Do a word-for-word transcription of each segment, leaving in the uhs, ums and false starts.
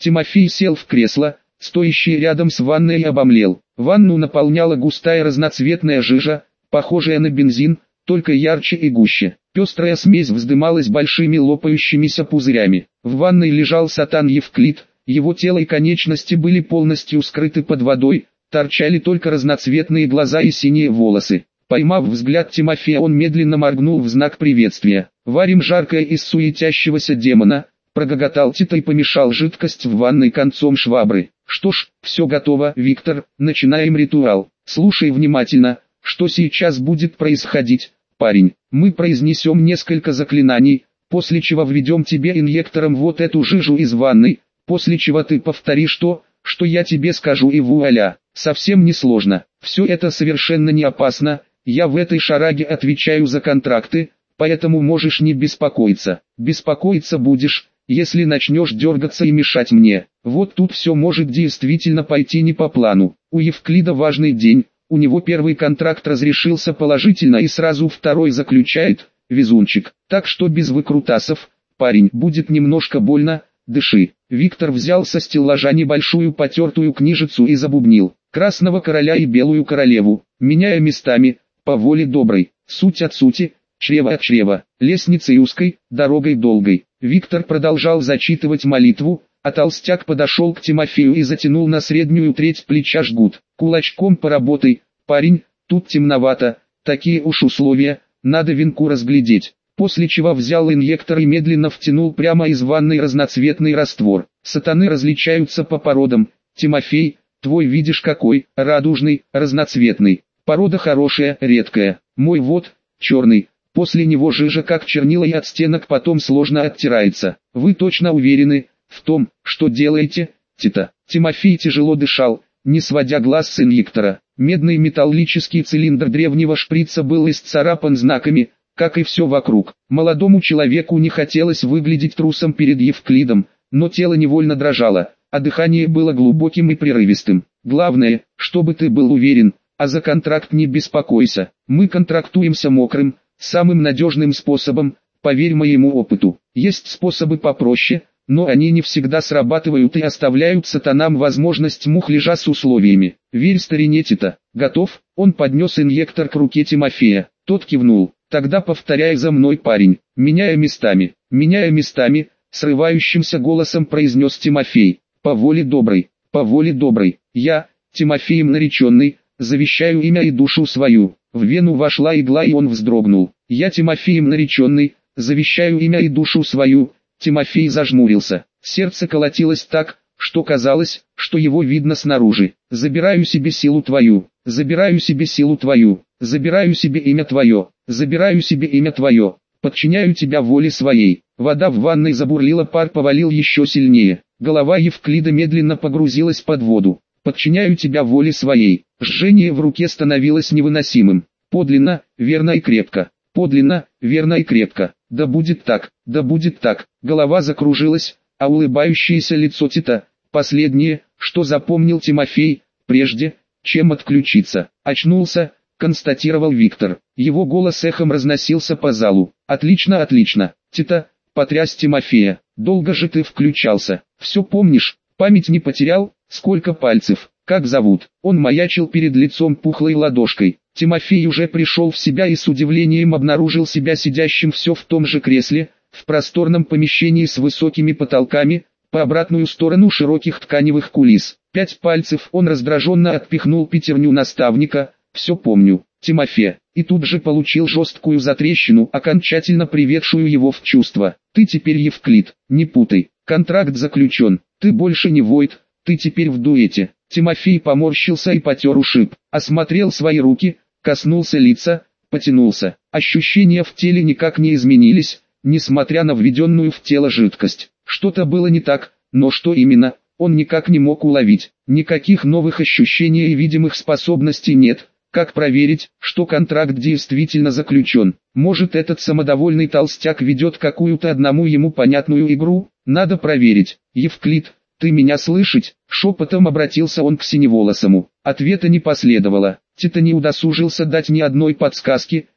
Тимофей сел в кресло, стоящее рядом с ванной, и обомлел. Ванну наполняла густая разноцветная жижа, похожая на бензин, только ярче и гуще. Пестрая смесь вздымалась большими лопающимися пузырями. В ванной лежал сатан Евклид, его тело и конечности были полностью скрыты под водой, торчали только разноцветные глаза и синие волосы. Поймав взгляд Тимофея, он медленно моргнул в знак приветствия. «Варим жаркое из суетящегося демона», — прогоготал Тита и помешал жидкость в ванной концом швабры. «Что ж, все готово, Виктор, начинаем ритуал. Слушай внимательно, что сейчас будет происходить, парень. Мы произнесем несколько заклинаний, после чего введем тебе инъектором вот эту жижу из ванной, после чего ты повторишь то, что я тебе скажу, и вуаля. Совсем не сложно, все это совершенно не опасно, я в этой шараге отвечаю за контракты, поэтому можешь не беспокоиться. Беспокоиться будешь, если начнешь дергаться и мешать мне. Вот тут все может действительно пойти не по плану. У Евклида важный день, у него первый контракт разрешился положительно и сразу второй заключает, везунчик. Так что без выкрутасов, парень, будет немножко больно, дыши». Виктор взял со стеллажа небольшую потертую книжицу и забубнил: «Красного короля и белую королеву, меняя местами, по воле доброй, суть от сути, чрево от чрева, лестницей узкой, дорогой долгой». Виктор продолжал зачитывать молитву, а толстяк подошел к Тимофею и затянул на среднюю треть плеча жгут. «Кулачком поработай, парень, тут темновато, такие уж условия, надо венку разглядеть». После чего взял инъектор и медленно втянул прямо из ванной разноцветный раствор. Сатаны различаются по породам. Тимофей, твой видишь какой, радужный, разноцветный. Порода хорошая, редкая. Мой вот, черный. После него жижа как чернила и от стенок потом сложно оттирается. Вы точно уверены в том, что делаете, Тита?» Тимофей тяжело дышал, не сводя глаз с инъектора. Медный металлический цилиндр древнего шприца был исцарапан знаками, как и все вокруг. Молодому человеку не хотелось выглядеть трусом перед Евклидом, но тело невольно дрожало, а дыхание было глубоким и прерывистым. «Главное, чтобы ты был уверен, а за контракт не беспокойся. Мы контрактуемся мокрым, самым надежным способом, поверь моему опыту. Есть способы попроще, но они не всегда срабатывают и оставляют сатанам возможность мухляжа с условиями. Верь старине Тита. Готов?» Он поднес инъектор к руке Тимофея. Тот кивнул. «Тогда повторяй за мной, парень, меняя местами, меняя местами», срывающимся голосом произнес Тимофей. «По воле доброй, по воле доброй, я, Тимофеем нареченный, завещаю имя и душу свою». В вену вошла игла, и он вздрогнул. «Я, Тимофеем нареченный, завещаю имя и душу свою». Тимофей зажмурился. Сердце колотилось так, что казалось, что его видно снаружи. «Забираю себе силу твою, забираю себе силу твою, забираю себе имя твое, забираю себе имя твое, подчиняю тебя воле своей». Вода в ванной забурлила, пар повалил еще сильнее. Голова Евклида медленно погрузилась под воду. «Подчиняю тебя воле своей». Жжение в руке становилось невыносимым. Подлинно, верно и крепко. Подлинно, верно и крепко. Да будет так, да будет так. Голова закружилась, а улыбающееся лицо Тита — последнее, что запомнил Тимофей, прежде чем отключиться. «Очнулся», — констатировал Виктор. Его голос эхом разносился по залу. «Отлично, отлично. Тита», — потряс Тимофея. «Долго же ты включался. Все помнишь? Память не потерял? Сколько пальцев? Как зовут?» Он маячил перед лицом пухлой ладошкой. Тимофей уже пришел в себя и с удивлением обнаружил себя сидящим все в том же кресле, в просторном помещении с высокими потолками, по обратную сторону широких тканевых кулис. Пять пальцев. Он раздраженно отпихнул пятерню наставника. «Все помню, Тимофей», и тут же получил жесткую затрещину, окончательно приведшую его в чувство. «Ты теперь Евклид, не путай, контракт заключен, ты больше не Войд, ты теперь в дуэте». Тимофей поморщился и потер ушиб, осмотрел свои руки, коснулся лица, потянулся. Ощущения в теле никак не изменились, несмотря на введенную в тело жидкость. Что-то было не так, но что именно, он никак не мог уловить. Никаких новых ощущений и видимых способностей нет. Как проверить, что контракт действительно заключен? Может, этот самодовольный толстяк ведет какую-то одному ему понятную игру? Надо проверить. «Евклид, ты меня слышать?» Шепотом обратился он к синеволосому. Ответа не последовало. Тита не удосужился дать ни одной подсказки,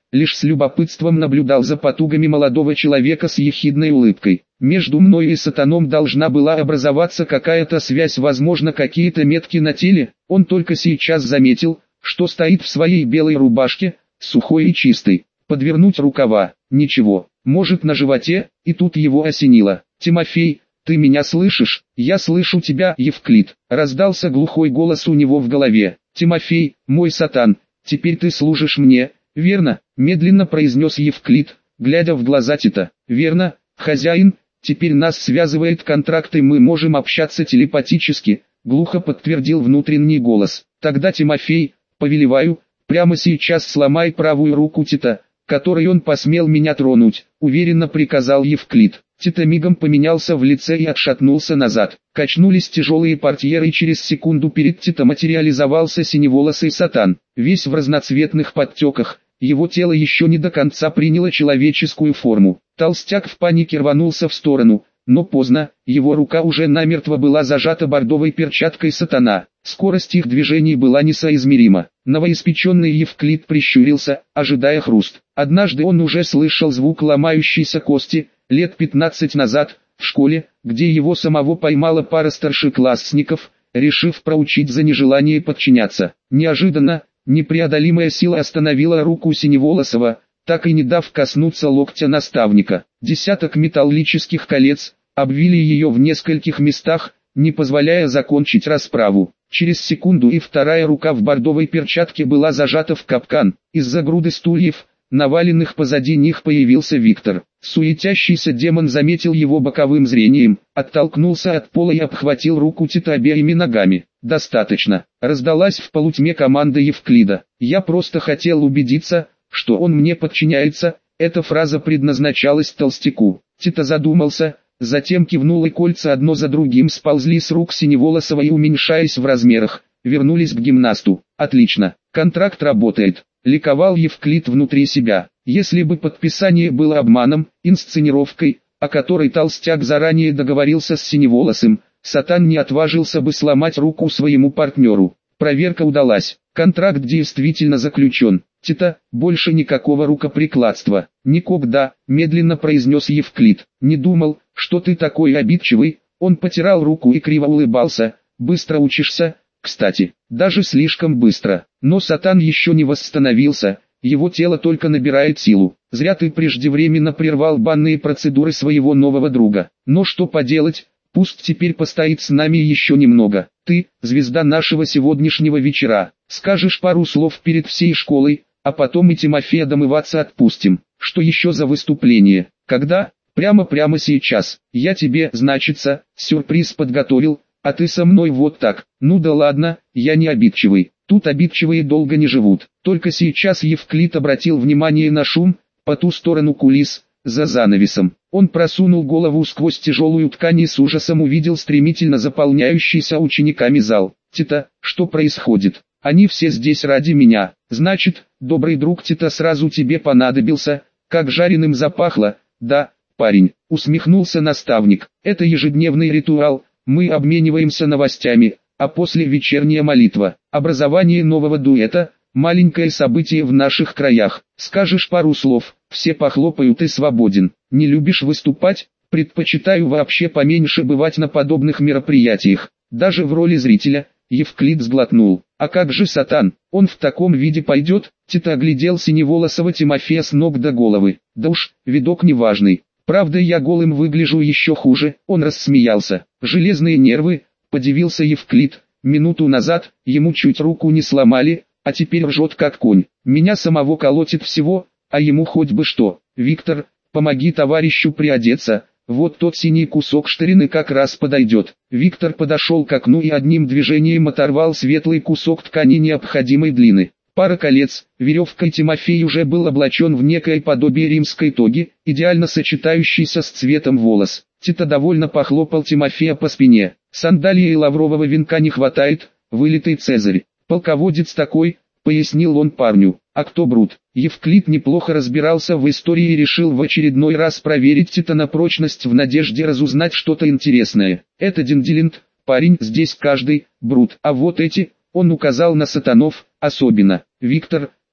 лишь с любопытством наблюдал за потугами молодого человека с ехидной улыбкой. Между мной и Сатаном должна была образоваться какая-то связь, возможно, какие-то метки на теле. Он только сейчас заметил, что стоит в своей белой рубашке, сухой и чистой. Подвернуть рукава, ничего, может на животе, и тут его осенило. «Тимофей, ты меня слышишь?» «Я слышу тебя, Евклид», — раздался глухой голос у него в голове. «Тимофей, мой Сатан, теперь ты служишь мне, верно?» — медленно произнес Евклид, глядя в глаза Тита. «Верно, хозяин, теперь нас связывает контракт и мы можем общаться телепатически», — глухо подтвердил внутренний голос. «Тогда, Тимофей, повелеваю, прямо сейчас сломай правую руку Тита, которой он посмел меня тронуть», — уверенно приказал Евклид. Тита мигом поменялся в лице и отшатнулся назад. Качнулись тяжелые портьеры, и через секунду перед Тита материализовался синеволосый Сатан. Весь в разноцветных подтеках, его тело еще не до конца приняло человеческую форму. Толстяк в панике рванулся в сторону, но поздно, его рука уже намертво была зажата бордовой перчаткой Сатана. Скорость их движений была несоизмерима. Новоиспеченный Евклид прищурился, ожидая хруст. Однажды он уже слышал звук ломающейся кости, лет пятнадцать назад, в школе, где его самого поймала пара старшеклассников, решив проучить за нежелание подчиняться. Неожиданно, непреодолимая сила остановила руку Синеволосого, так и не дав коснуться локтя наставника. Десяток металлических колец обвили ее в нескольких местах, не позволяя закончить расправу. Через секунду и вторая рука в бордовой перчатке была зажата в капкан. Из-за груды стульев, наваленных позади них, появился Виктор. Суетящийся демон заметил его боковым зрением, оттолкнулся от пола и обхватил руку Тита обеими ногами. «Достаточно», — раздалась в полутьме команда Евклида. «Я просто хотел убедиться, что он мне подчиняется». Эта фраза предназначалась толстяку. Тита задумался, затем кивнул, и кольца одно за другим сползли с рук Синеволосого и, уменьшаясь в размерах, вернулись к гимнасту. «Отлично, контракт работает», — ликовал Евклид внутри себя. Если бы подписание было обманом, инсценировкой, о которой толстяк заранее договорился с Синеволосым, Сатан не отважился бы сломать руку своему партнеру. Проверка удалась, контракт действительно заключен. «Тита, больше никакого рукоприкладства». «Никогда», — медленно произнес Евклид. «Не думал, что ты такой обидчивый». Он потирал руку и криво улыбался. «Быстро учишься, кстати, даже слишком быстро». Но Сатан еще не восстановился, его тело только набирает силу. «Зря ты преждевременно прервал банные процедуры своего нового друга. Но что поделать, пусть теперь постоит с нами еще немного. Ты, звезда нашего сегодняшнего вечера, скажешь пару слов перед всей школой, а потом и Тимофея домываться отпустим». «Что еще за выступление? Когда?» «Прямо-прямо сейчас. Я тебе, значится, сюрприз подготовил, а ты со мной вот так». «Ну да ладно, я не обидчивый. Тут обидчивые долго не живут». Только сейчас Евклид обратил внимание на шум по ту сторону кулис, за занавесом. Он просунул голову сквозь тяжелую ткань и с ужасом увидел стремительно заполняющийся учениками зал. «Тита, что происходит? Они все здесь ради меня. Значит, добрый друг Тита сразу тебе понадобился, как жареным запахло». «Да, парень», — усмехнулся наставник. «Это ежедневный ритуал, мы обмениваемся новостями, а после вечерняя молитва. Образование нового дуэта — маленькое событие в наших краях. Скажешь пару слов, все похлопают и свободен. Не любишь выступать? Предпочитаю вообще поменьше бывать на подобных мероприятиях, даже в роли зрителя». Евклид сглотнул. «А как же Сатан? Он в таком виде пойдет?» Тита оглядел Синеволосого Тимофея с ног до головы. «Да уж, видок неважный. Правда, я голым выгляжу еще хуже». Он рассмеялся. «Железные нервы», — подивился Евклид. «Минуту назад ему чуть руку не сломали, а теперь ржет как конь. Меня самого колотит всего, а ему хоть бы что. Виктор, помоги товарищу приодеться. Вот тот синий кусок штырины как раз подойдет». Виктор подошел к окну и одним движением оторвал светлый кусок ткани необходимой длины. Пара колец, веревка, и Тимофей уже был облачен в некое подобие римской тоги, идеально сочетающейся с цветом волос. Тита довольно похлопал Тимофея по спине. «Сандалии и лаврового венка не хватает, вылитый Цезарь. Полководец такой», — пояснил он парню. «А кто Брут?» Евклид неплохо разбирался в истории и решил в очередной раз проверить Тита на прочность в надежде разузнать что-то интересное. «Это Денделинд, парень, здесь каждый Брут, а вот эти...» Он указал на сатанов, особенно. «Виктор,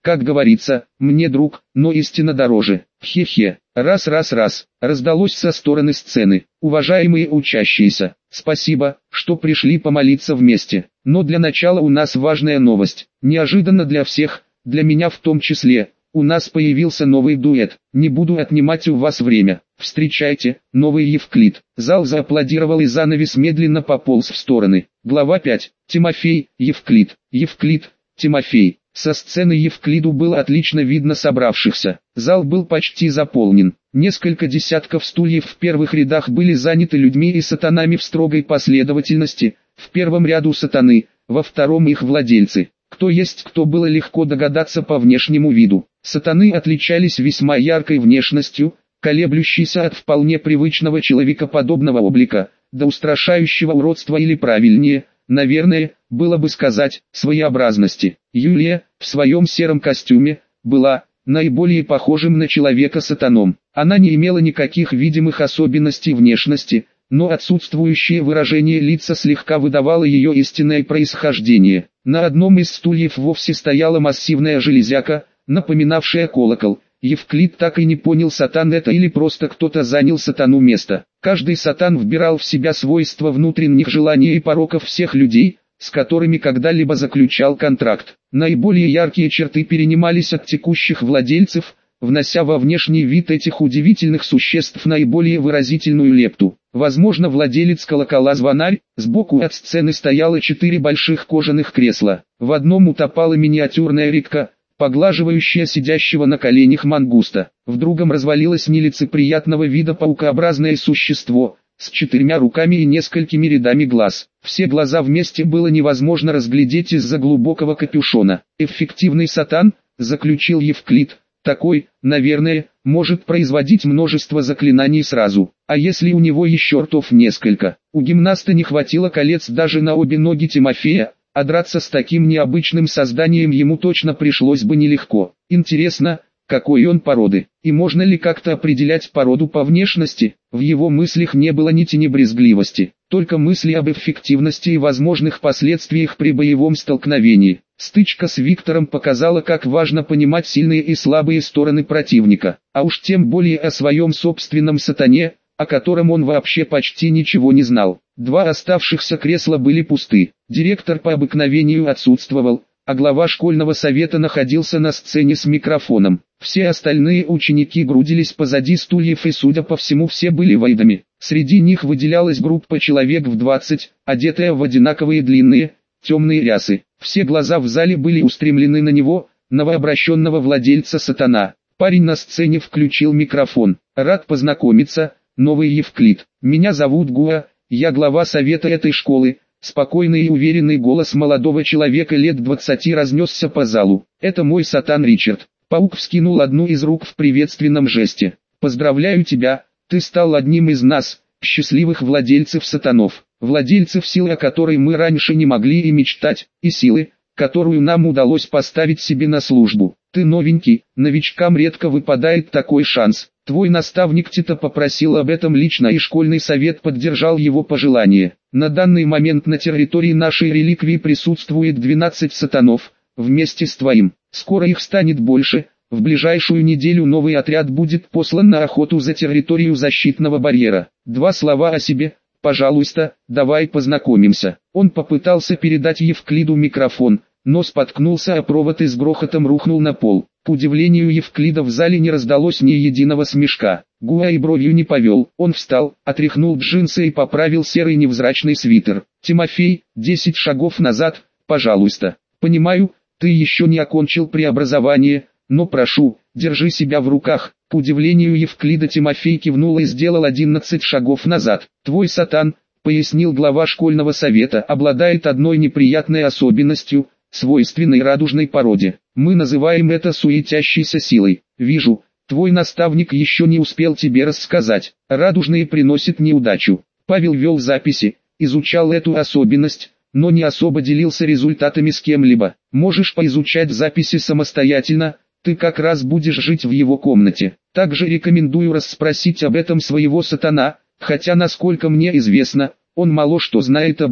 Как говорится, мне друг, но истина дороже. Хе-хе. Раз-раз-раз. Раздалось со стороны сцены. Уважаемые учащиеся, спасибо, что пришли помолиться вместе. Но для начала у нас важная новость. Неожиданно для всех, для меня в том числе. У нас появился новый дуэт. Не буду отнимать у вас время. Встречайте, новый Евклид. Зал зааплодировал и занавес медленно пополз в стороны. Глава пять. Тимофей, Евклид. Евклид, Тимофей. Со сцены Евклиду было отлично видно собравшихся. Зал был почти заполнен. Несколько десятков стульев в первых рядах были заняты людьми и сатанами в строгой последовательности. В первом ряду сатаны, во втором их владельцы. Кто есть кто, было легко догадаться по внешнему виду. Сатаны отличались весьма яркой внешностью, колеблющейся от вполне привычного человекоподобного облика, до устрашающего уродства или правильнее, наверное, было бы сказать, своеобразности. Юлия, в своем сером костюме, была наиболее похожим на человека сатаном. Она не имела никаких видимых особенностей внешности, но отсутствующее выражение лица слегка выдавало ее истинное происхождение. На одном из стульев вовсе стояла массивная железяка, напоминавшая колокол. Евклид так и не понял, сатан это или просто кто-то занял сатану место. Каждый сатан вбирал в себя свойства внутренних желаний и пороков всех людей, с которыми когда-либо заключал контракт. Наиболее яркие черты перенимались от текущих владельцев, внося во внешний вид этих удивительных существ наиболее выразительную лепту. Возможно, владелец колокола-звонарь. Сбоку от сцены стояло четыре больших кожаных кресла. В одном утопала миниатюрная рыбка, поглаживающая сидящего на коленях мангуста. В другом развалилось нелицеприятного вида паукообразное существо, с четырьмя руками и несколькими рядами глаз. Все глаза вместе было невозможно разглядеть из-за глубокого капюшона. Эффективный сатан, заключил Евклид, такой, наверное, может производить множество заклинаний сразу. А если у него еще ртов несколько? У гимнаста не хватило колец даже на обе ноги Тимофея, а драться с таким необычным созданием ему точно пришлось бы нелегко. Интересно, какой он породы, и можно ли как-то определять породу по внешности? В его мыслях не было ни тени брезгливости, только мысли об эффективности и возможных последствиях при боевом столкновении. Стычка с Виктором показала, как важно понимать сильные и слабые стороны противника, а уж тем более о своем собственном сатане, о котором он вообще почти ничего не знал. Два оставшихся кресла были пусты, директор по обыкновению отсутствовал, а глава школьного совета находился на сцене с микрофоном. Все остальные ученики грудились позади стульев и, судя по всему, все были вайдами. Среди них выделялась группа человек в двадцать, одетая в одинаковые длинные, темные рясы. Все глаза в зале были устремлены на него, новообращенного владельца сатана. Парень на сцене включил микрофон. «Рад познакомиться, новый Евклид. Меня зовут Гуа, я глава совета этой школы». Спокойный и уверенный голос молодого человека лет двадцати разнесся по залу. «Это мой сатан Ричард». Паук вскинул одну из рук в приветственном жесте. «Поздравляю тебя, ты стал одним из нас, счастливых владельцев сатанов. Владельцев силы, о которой мы раньше не могли и мечтать, и силы, которую нам удалось поставить себе на службу. Ты новенький, новичкам редко выпадает такой шанс. Твой наставник Тита попросил об этом лично, и школьный совет поддержал его пожелание. На данный момент на территории нашей реликвии присутствует двенадцать сатанов, вместе с твоим. Скоро их станет больше, в ближайшую неделю новый отряд будет послан на охоту за территорию защитного барьера. Два слова о себе, пожалуйста, давай познакомимся». Он попытался передать Евклиду микрофон, но споткнулся о провод и с грохотом рухнул на пол. К удивлению Евклида в зале не раздалось ни единого смешка. Гуа и бровью не повел. Он встал, отряхнул джинсы и поправил серый невзрачный свитер. «Тимофей, десять шагов назад, пожалуйста. Понимаю, ты еще не окончил преобразование, но прошу, держи себя в руках». К удивлению Евклида Тимофей кивнул и сделал одиннадцать шагов назад. «Твой сатан», — пояснил глава школьного совета, — «обладает одной неприятной особенностью, свойственной радужной породе. Мы называем это суетящейся силой. Вижу, твой наставник еще не успел тебе рассказать. Радужные приносят неудачу». Павел вел записи, изучал эту особенность, но не особо делился результатами с кем-либо. «Можешь поизучать записи самостоятельно, ты как раз будешь жить в его комнате. Также рекомендую расспросить об этом своего сатана, хотя, насколько мне известно, он мало что знает об этом.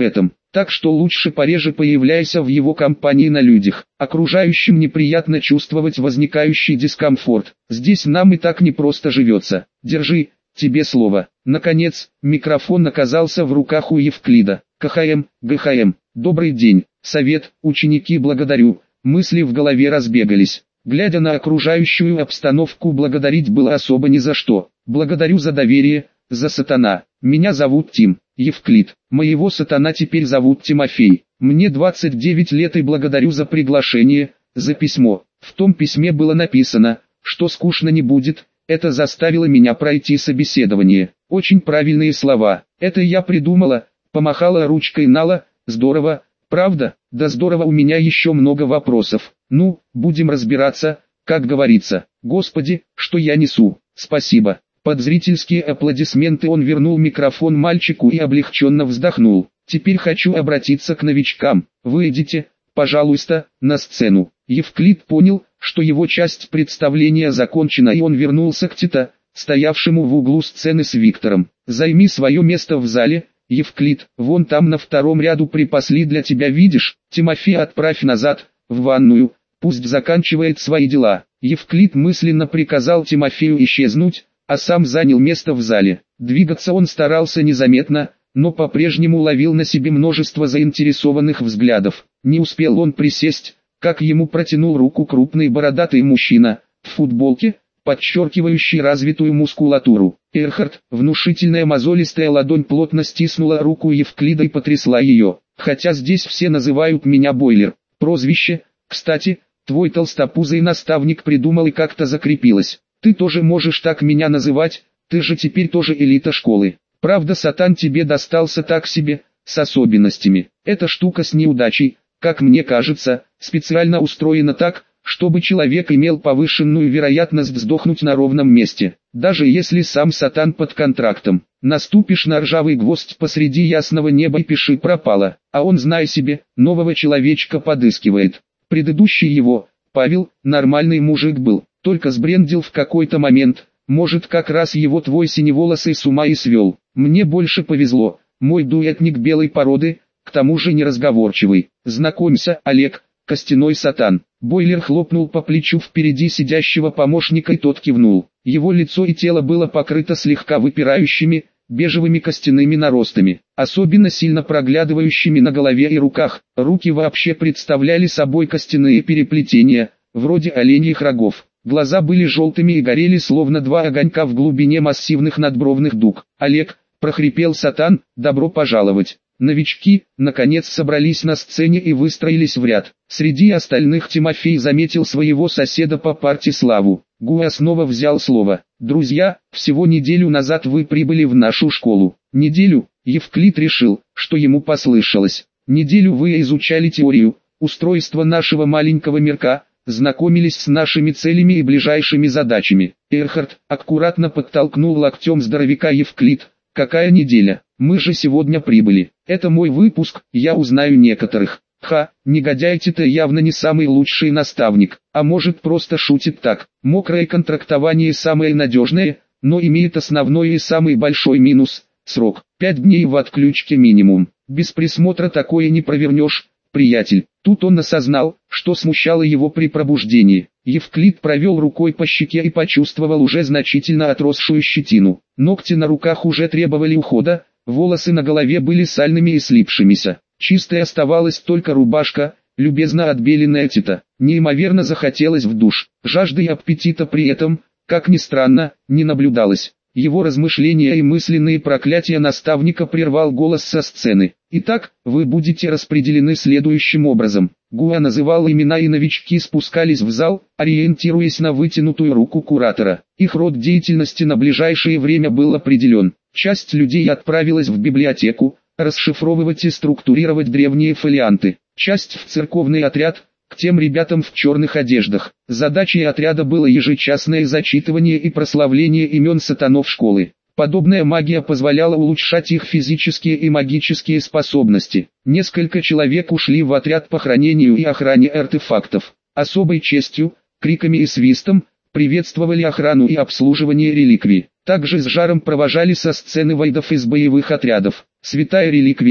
так что лучше пореже появляйся в его компании на людях. Окружающим неприятно чувствовать возникающий дискомфорт. Здесь нам и так не просто живется. Держи, тебе слово. Наконец, микрофон оказался в руках у Евклида. КХМ, ГХМ, добрый день, совет, ученики, благодарю. Мысли в голове разбегались. Глядя на окружающую обстановку, благодарить было особо ни за что. Благодарю за доверие, за сатана. Меня зовут Тим, Евклид. Моего сатана теперь зовут Тимофей. Мне двадцать девять лет и благодарю за приглашение, за письмо. В том письме было написано, что скучно не будет. Это заставило меня пройти собеседование. Очень правильные слова. Это я придумала, помахала ручкой Нала. Здорово, правда? Да здорово, у меня еще много вопросов. Ну, будем разбираться, как говорится. Господи, что я несу? Спасибо. Под зрительские аплодисменты он вернул микрофон мальчику и облегченно вздохнул. Теперь хочу обратиться к новичкам. Выйдите, пожалуйста, на сцену. Евклид понял, что его часть представления закончена, и он вернулся к Тита, стоявшему в углу сцены с Виктором. Займи свое место в зале, Евклид, вон там на втором ряду припасли для тебя, видишь? Тимофей отправь назад, в ванную, пусть заканчивает свои дела. Евклид мысленно приказал Тимофею исчезнуть, а сам занял место в зале. Двигаться он старался незаметно, но по-прежнему ловил на себе множество заинтересованных взглядов. Не успел он присесть, как ему протянул руку крупный бородатый мужчина, в футболке, подчеркивающий развитую мускулатуру. Эрхард, внушительная мозолистая ладонь плотно стиснула руку Евклида и потрясла ее. Хотя здесь все называют меня Бойлер. Прозвище, кстати, твой толстопузый наставник придумал и как-то закрепилось. Ты тоже можешь так меня называть, ты же теперь тоже элита школы. Правда, Сатан тебе достался так себе, с особенностями. Эта штука с неудачей, как мне кажется, специально устроена так, чтобы человек имел повышенную вероятность сдохнуть на ровном месте. Даже если сам Сатан под контрактом. Наступишь на ржавый гвоздь посреди ясного неба и пиши пропало. А он, знай себе, нового человечка подыскивает. Предыдущий его, Павел, нормальный мужик был. Только сбрендил в какой-то момент, может как раз его твой синеволосый с ума и свел. Мне больше повезло, мой дуэтник белой породы, к тому же неразговорчивый. Знакомься, Олег, костяной сатан. Бойлер хлопнул по плечу впереди сидящего помощника, и тот кивнул. Его лицо и тело было покрыто слегка выпирающими, бежевыми костяными наростами, особенно сильно проглядывающими на голове и руках. Руки вообще представляли собой костяные переплетения, вроде оленьих рогов. Глаза были желтыми и горели словно два огонька в глубине массивных надбровных дуг. «Олег», — прохрипел Сатан, — «добро пожаловать». Новички, наконец, собрались на сцене и выстроились в ряд. Среди остальных Тимофей заметил своего соседа по парте Славу. Гуа снова взял слово. «Друзья, всего неделю назад вы прибыли в нашу школу». «Неделю?» — Евклид решил, что ему послышалось. «Неделю вы изучали теорию, устройство нашего маленького мирка, знакомились с нашими целями и ближайшими задачами». Эрхард аккуратно подтолкнул локтем здоровяка Евклид. «Какая неделя? Мы же сегодня прибыли. Это мой выпуск, я узнаю некоторых». Ха, негодяй-то явно не самый лучший наставник, а может просто шутит так. Мокрое контрактование самое надежное, но имеет основной и самый большой минус – срок. Пять дней в отключке минимум. Без присмотра такое не провернешь, приятель. Тут он осознал, что смущало его при пробуждении. Евклид провел рукой по щеке и почувствовал уже значительно отросшую щетину. Ногти на руках уже требовали ухода, волосы на голове были сальными и слипшимися. Чистой оставалась только рубашка, любезно отбеленная Тита. Неимоверно захотелось в душ. Жажды и аппетита при этом, как ни странно, не наблюдалось. Его размышления и мысленные проклятия наставника прервал голос со сцены. «Итак, вы будете распределены следующим образом». Гуа называл имена, и новички спускались в зал, ориентируясь на вытянутую руку куратора. Их род деятельности на ближайшее время был определен. Часть людей отправилась в библиотеку, расшифровывать и структурировать древние фолианты. Часть в церковный отряд, к тем ребятам в черных одеждах. Задачей отряда было ежечасное зачитывание и прославление имен сатанов школы. Подобная магия позволяла улучшать их физические и магические способности. Несколько человек ушли в отряд по хранению и охране артефактов. Особой честью, криками и свистом, приветствовали охрану и обслуживание реликвий. Также с жаром провожали со сцены вайдов из боевых отрядов. Святая реликвия,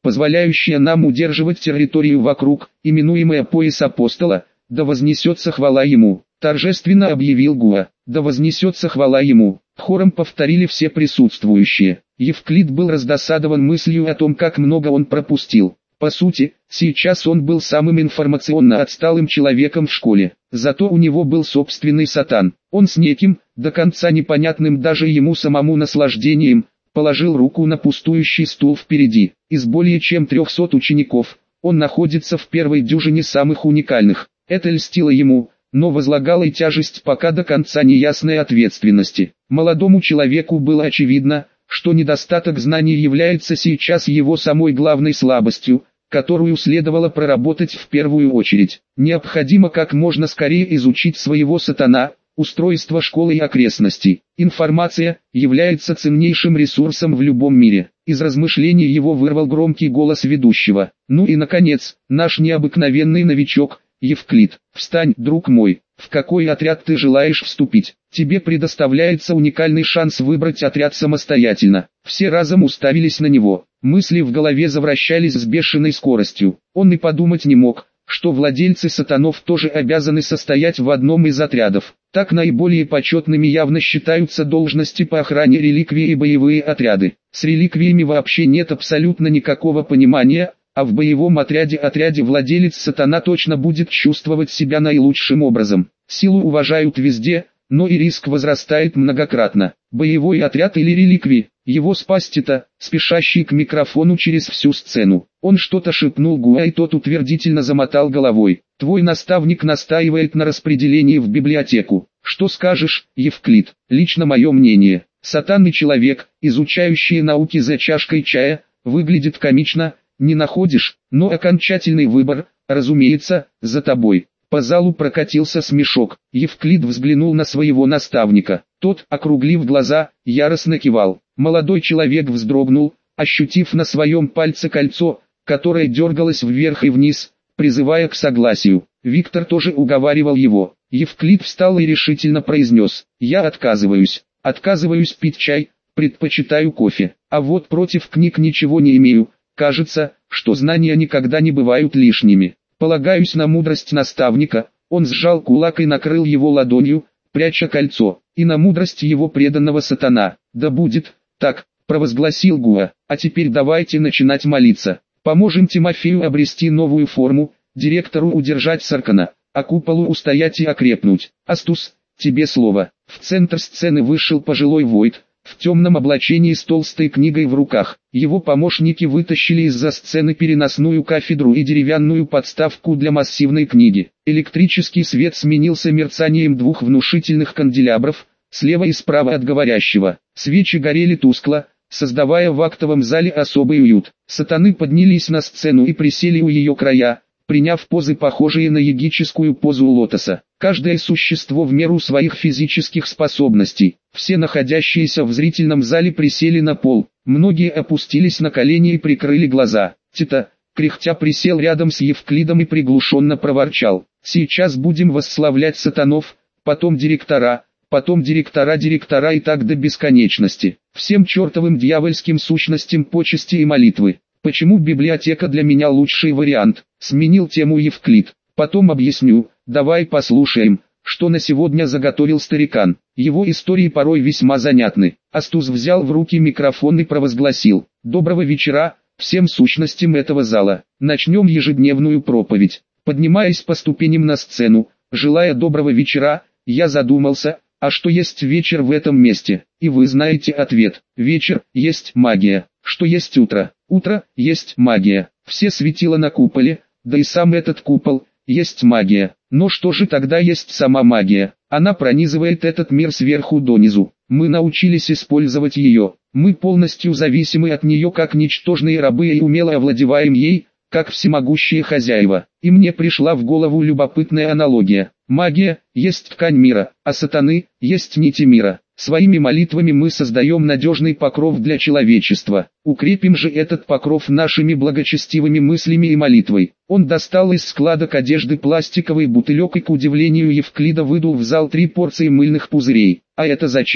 позволяющая нам удерживать территорию вокруг, именуемая пояс апостола, да вознесется хвала ему, торжественно объявил Гуа, да вознесется хвала ему, хором повторили все присутствующие. Евклид был раздосадован мыслью о том, как много он пропустил. По сути, сейчас он был самым информационно отсталым человеком в школе, зато у него был собственный сатан. Он с неким, до конца непонятным даже ему самому наслаждением, положил руку на пустующий стул впереди. Из более чем трехсот учеников, он находится в первой дюжине самых уникальных. Это льстило ему, но возлагало и тяжесть пока до конца неясной ответственности. Молодому человеку было очевидно, что недостаток знаний является сейчас его самой главной слабостью, которую следовало проработать в первую очередь. Необходимо как можно скорее изучить своего сатана, устройство школы и окрестностей. Информация является ценнейшим ресурсом в любом мире. Из размышлений его вырвал громкий голос ведущего. Ну и наконец, наш необыкновенный новичок, Евклид. Встань, друг мой, в какой отряд ты желаешь вступить? Тебе предоставляется уникальный шанс выбрать отряд самостоятельно. Все разом уставились на него. Мысли в голове завращались с бешеной скоростью. Он и подумать не мог, что владельцы сатанов тоже обязаны состоять в одном из отрядов. Так наиболее почетными явно считаются должности по охране реликвий и боевые отряды. С реликвиями вообще нет абсолютно никакого понимания, а в боевом отряде отряде владелец сатана точно будет чувствовать себя наилучшим образом. Силу уважают везде, но и риск возрастает многократно. Боевой отряд или реликвии, его спасти-то, спешащий к микрофону через всю сцену. Он что-то шепнул Гуа, и тот утвердительно замотал головой. Твой наставник настаивает на распределении в библиотеку. Что скажешь, Евклид? Лично мое мнение. Сатан и человек, изучающие науки за чашкой чая, выглядит комично, не находишь? Но окончательный выбор, разумеется, за тобой. По залу прокатился смешок. Евклид взглянул на своего наставника. Тот, округлив глаза, яростно кивал. Молодой человек вздрогнул, ощутив на своем пальце кольцо, которое дергалось вверх и вниз, призывая к согласию. Виктор тоже уговаривал его. Евклид встал и решительно произнес: «Я отказываюсь. Отказываюсь пить чай, предпочитаю кофе. А вот против книг ничего не имею. Кажется, что знания никогда не бывают лишними. Полагаюсь на мудрость наставника». Он сжал кулак и накрыл его ладонью, пряча кольцо, и на мудрость его преданного сатана. «Да будет так», — провозгласил Гуа. «А теперь давайте начинать молиться. Поможем Тимофею обрести новую форму, директору удержать Саркана, а куполу устоять и окрепнуть. Астус, тебе слово». В центр сцены вышел пожилой Войт, в темном облачении с толстой книгой в руках. Его помощники вытащили из-за сцены переносную кафедру и деревянную подставку для массивной книги. Электрический свет сменился мерцанием двух внушительных канделябров, слева и справа от говорящего. Свечи горели тускло, создавая в актовом зале особый уют. Сатаны поднялись на сцену и присели у ее края, приняв позы, похожие на йогическую позу лотоса. Каждое существо в меру своих физических способностей. Все находящиеся в зрительном зале присели на пол, многие опустились на колени и прикрыли глаза. Тита, кряхтя, присел рядом с Евклидом и приглушенно проворчал: «Сейчас будем восславлять сатанов, потом директора, потом директора директора и так до бесконечности. Всем чертовым дьявольским сущностям почести и молитвы. Почему библиотека для меня лучший вариант?» Сменил тему Евклид. «Потом объясню, давай послушаем, что на сегодня заготовил старикан. Его истории порой весьма занятны». Астус взял в руки микрофон и провозгласил: «Доброго вечера всем сущностям этого зала. Начнем ежедневную проповедь». Поднимаясь по ступеням на сцену, желая доброго вечера, я задумался, а что есть вечер в этом месте? И вы знаете ответ. Вечер есть магия. Что есть утро? Утро есть магия. Все светила на куполе, да и сам этот купол есть магия. Но что же тогда есть сама магия? Она пронизывает этот мир сверху донизу. Мы научились использовать ее. Мы полностью зависимы от нее как ничтожные рабы и умело овладеваем ей, как всемогущие хозяева. И мне пришла в голову любопытная аналогия. Магия есть ткань мира, а сатаны есть нити мира. Своими молитвами мы создаем надежный покров для человечества. Укрепим же этот покров нашими благочестивыми мыслями и молитвой. Он достал из складок одежды пластиковый бутылек и, к удивлению Евклида, выдул в зал три порции мыльных пузырей. «А это зачем?»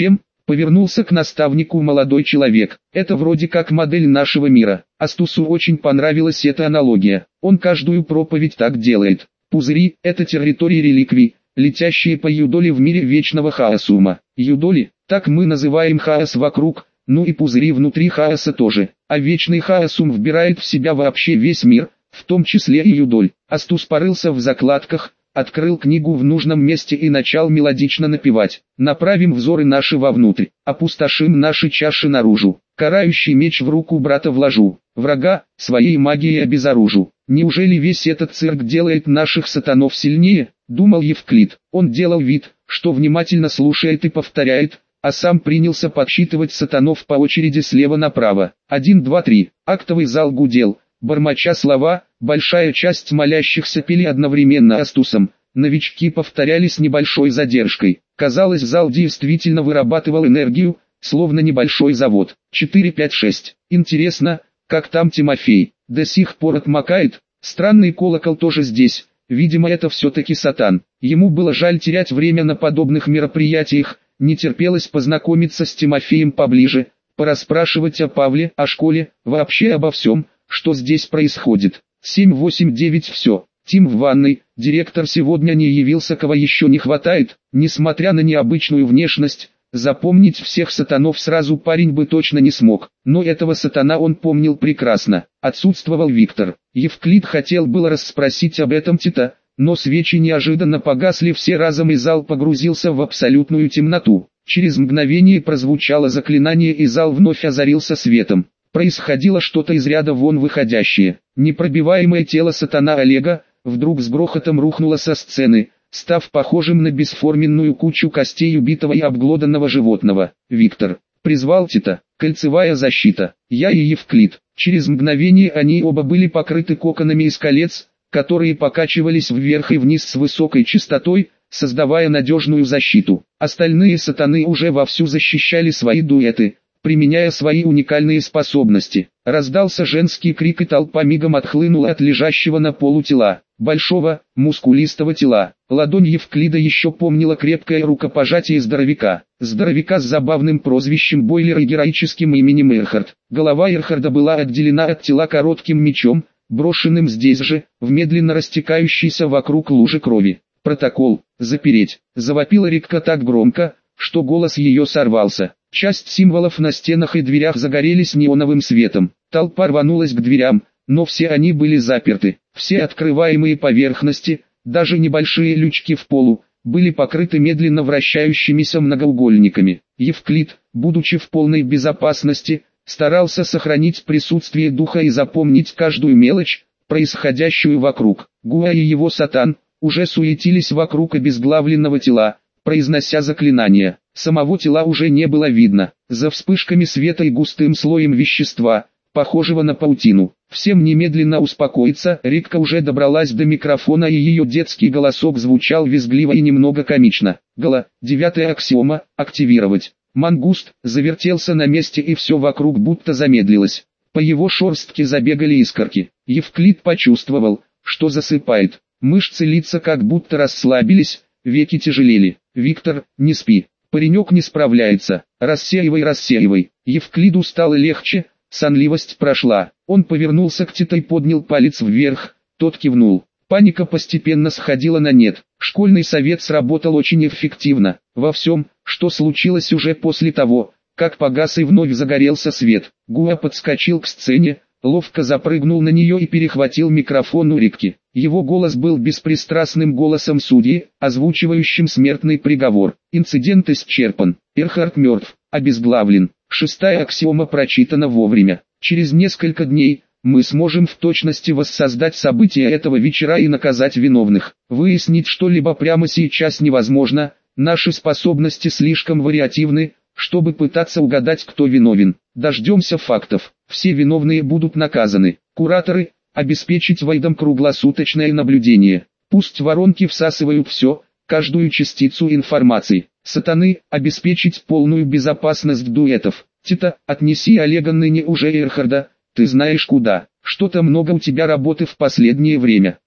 Повернулся к наставнику молодой человек. Это вроде как модель нашего мира. Астусу очень понравилась эта аналогия. Он каждую проповедь так делает. Пузыри – это территории реликвий, летящие по юдоли в мире вечного хаосума. Юдоли – так мы называем хаос вокруг, ну и пузыри внутри хаоса тоже. А вечный хаосум вбирает в себя вообще весь мир, в том числе и юдоль. Астус порылся в закладках, открыл книгу в нужном месте и начал мелодично напевать. Направим взоры наши вовнутрь, опустошим наши чаши наружу. Карающий меч в руку брата вложу, врага своей магией обезоружу. Неужели весь этот цирк делает наших сатанов сильнее? Думал Евклид. Он делал вид, что внимательно слушает и повторяет, а сам принялся подсчитывать сатанов по очереди слева направо. Один, два, три. Актовый зал гудел, бормоча слова, большая часть молящихся пели одновременно Астусом. Новички повторяли с небольшой задержкой. Казалось, зал действительно вырабатывал энергию, словно небольшой завод. четыре, пять, шесть. Интересно, как там Тимофей? До сих пор отмокает? Странный колокол тоже здесь. Видимо, это все-таки сатан. Ему было жаль терять время на подобных мероприятиях, не терпелось познакомиться с Тимофеем поближе, порасспрашивать о Павле, о школе, вообще обо всем, что здесь происходит. семь, восемь, девять все. Тим в ванной, директор сегодня не явился, кого еще не хватает. Несмотря на необычную внешность, запомнить всех сатанов сразу парень бы точно не смог. Но этого сатана он помнил прекрасно. Отсутствовал Виктор. Евклид хотел было расспросить об этом Тита, но свечи неожиданно погасли все разом и зал погрузился в абсолютную темноту. Через мгновение прозвучало заклинание и зал вновь озарился светом. Происходило что-то из ряда вон выходящее. Непробиваемое тело сатана Олега вдруг с грохотом рухнуло со сцены, став похожим на бесформенную кучу костей убитого и обглоданного животного. Виктор призвал Тита. Кольцевая защита. Я и Евклид. Через мгновение они оба были покрыты коконами из колец, которые покачивались вверх и вниз с высокой частотой, создавая надежную защиту. Остальные сатаны уже вовсю защищали свои дуэты, применяя свои уникальные способности. Раздался женский крик, и толпа мигом отхлынула от лежащего на полу тела. Большого, мускулистого тела. Ладонь Евклида еще помнила крепкое рукопожатие здоровяка. Здоровяка с забавным прозвищем Бойлер и героическим именем Эрхард. Голова Эрхарда была отделена от тела коротким мечом, брошенным здесь же, в медленно растекающейся вокруг луже крови. Протокол. Запереть. Завопила Рикка так громко, что голос ее сорвался. Часть символов на стенах и дверях загорелись неоновым светом. Толпа рванулась к дверям, но все они были заперты. Все открываемые поверхности, даже небольшие лючки в полу, были покрыты медленно вращающимися многоугольниками. Евклид, будучи в полной безопасности, старался сохранить присутствие духа и запомнить каждую мелочь, происходящую вокруг. Гуа и его сатан уже суетились вокруг обезглавленного тела, произнося заклинания. Самого тела уже не было видно. За вспышками света и густым слоем вещества, похожего на паутину. Всем немедленно успокоиться. Рикка уже добралась до микрофона, и ее детский голосок звучал визгливо и немного комично. Гола, девятая аксиома, активировать. Мангуст завертелся на месте, и все вокруг будто замедлилось. По его шерстке забегали искорки. Евклид почувствовал, что засыпает. Мышцы лица как будто расслабились, веки тяжелели. «Виктор, не спи. Паренек не справляется. Рассеивай, рассеивай». Евклиду стало легче, сонливость прошла. Он повернулся к Титу и поднял палец вверх, тот кивнул. Паника постепенно сходила на нет. Школьный совет сработал очень эффективно. Во всем, что случилось уже после того, как погас и вновь загорелся свет. Гуа подскочил к сцене, ловко запрыгнул на нее и перехватил микрофон у Рикки. Его голос был беспристрастным голосом судьи, озвучивающим смертный приговор. Инцидент исчерпан. Эрхард мертв, обезглавлен. Шестая аксиома прочитана вовремя. Через несколько дней мы сможем в точности воссоздать события этого вечера и наказать виновных. Выяснить что-либо прямо сейчас невозможно, наши способности слишком вариативны, чтобы пытаться угадать, кто виновен. Дождемся фактов. Все виновные будут наказаны. Кураторы, обеспечить Вайдом круглосуточное наблюдение. Пусть воронки всасывают все, каждую частицу информации. Сатаны, обеспечить полную безопасность дуэтов. Тита, отнеси Олега, ныне уже Эрхарда, ты знаешь куда. Что-то много у тебя работы в последнее время.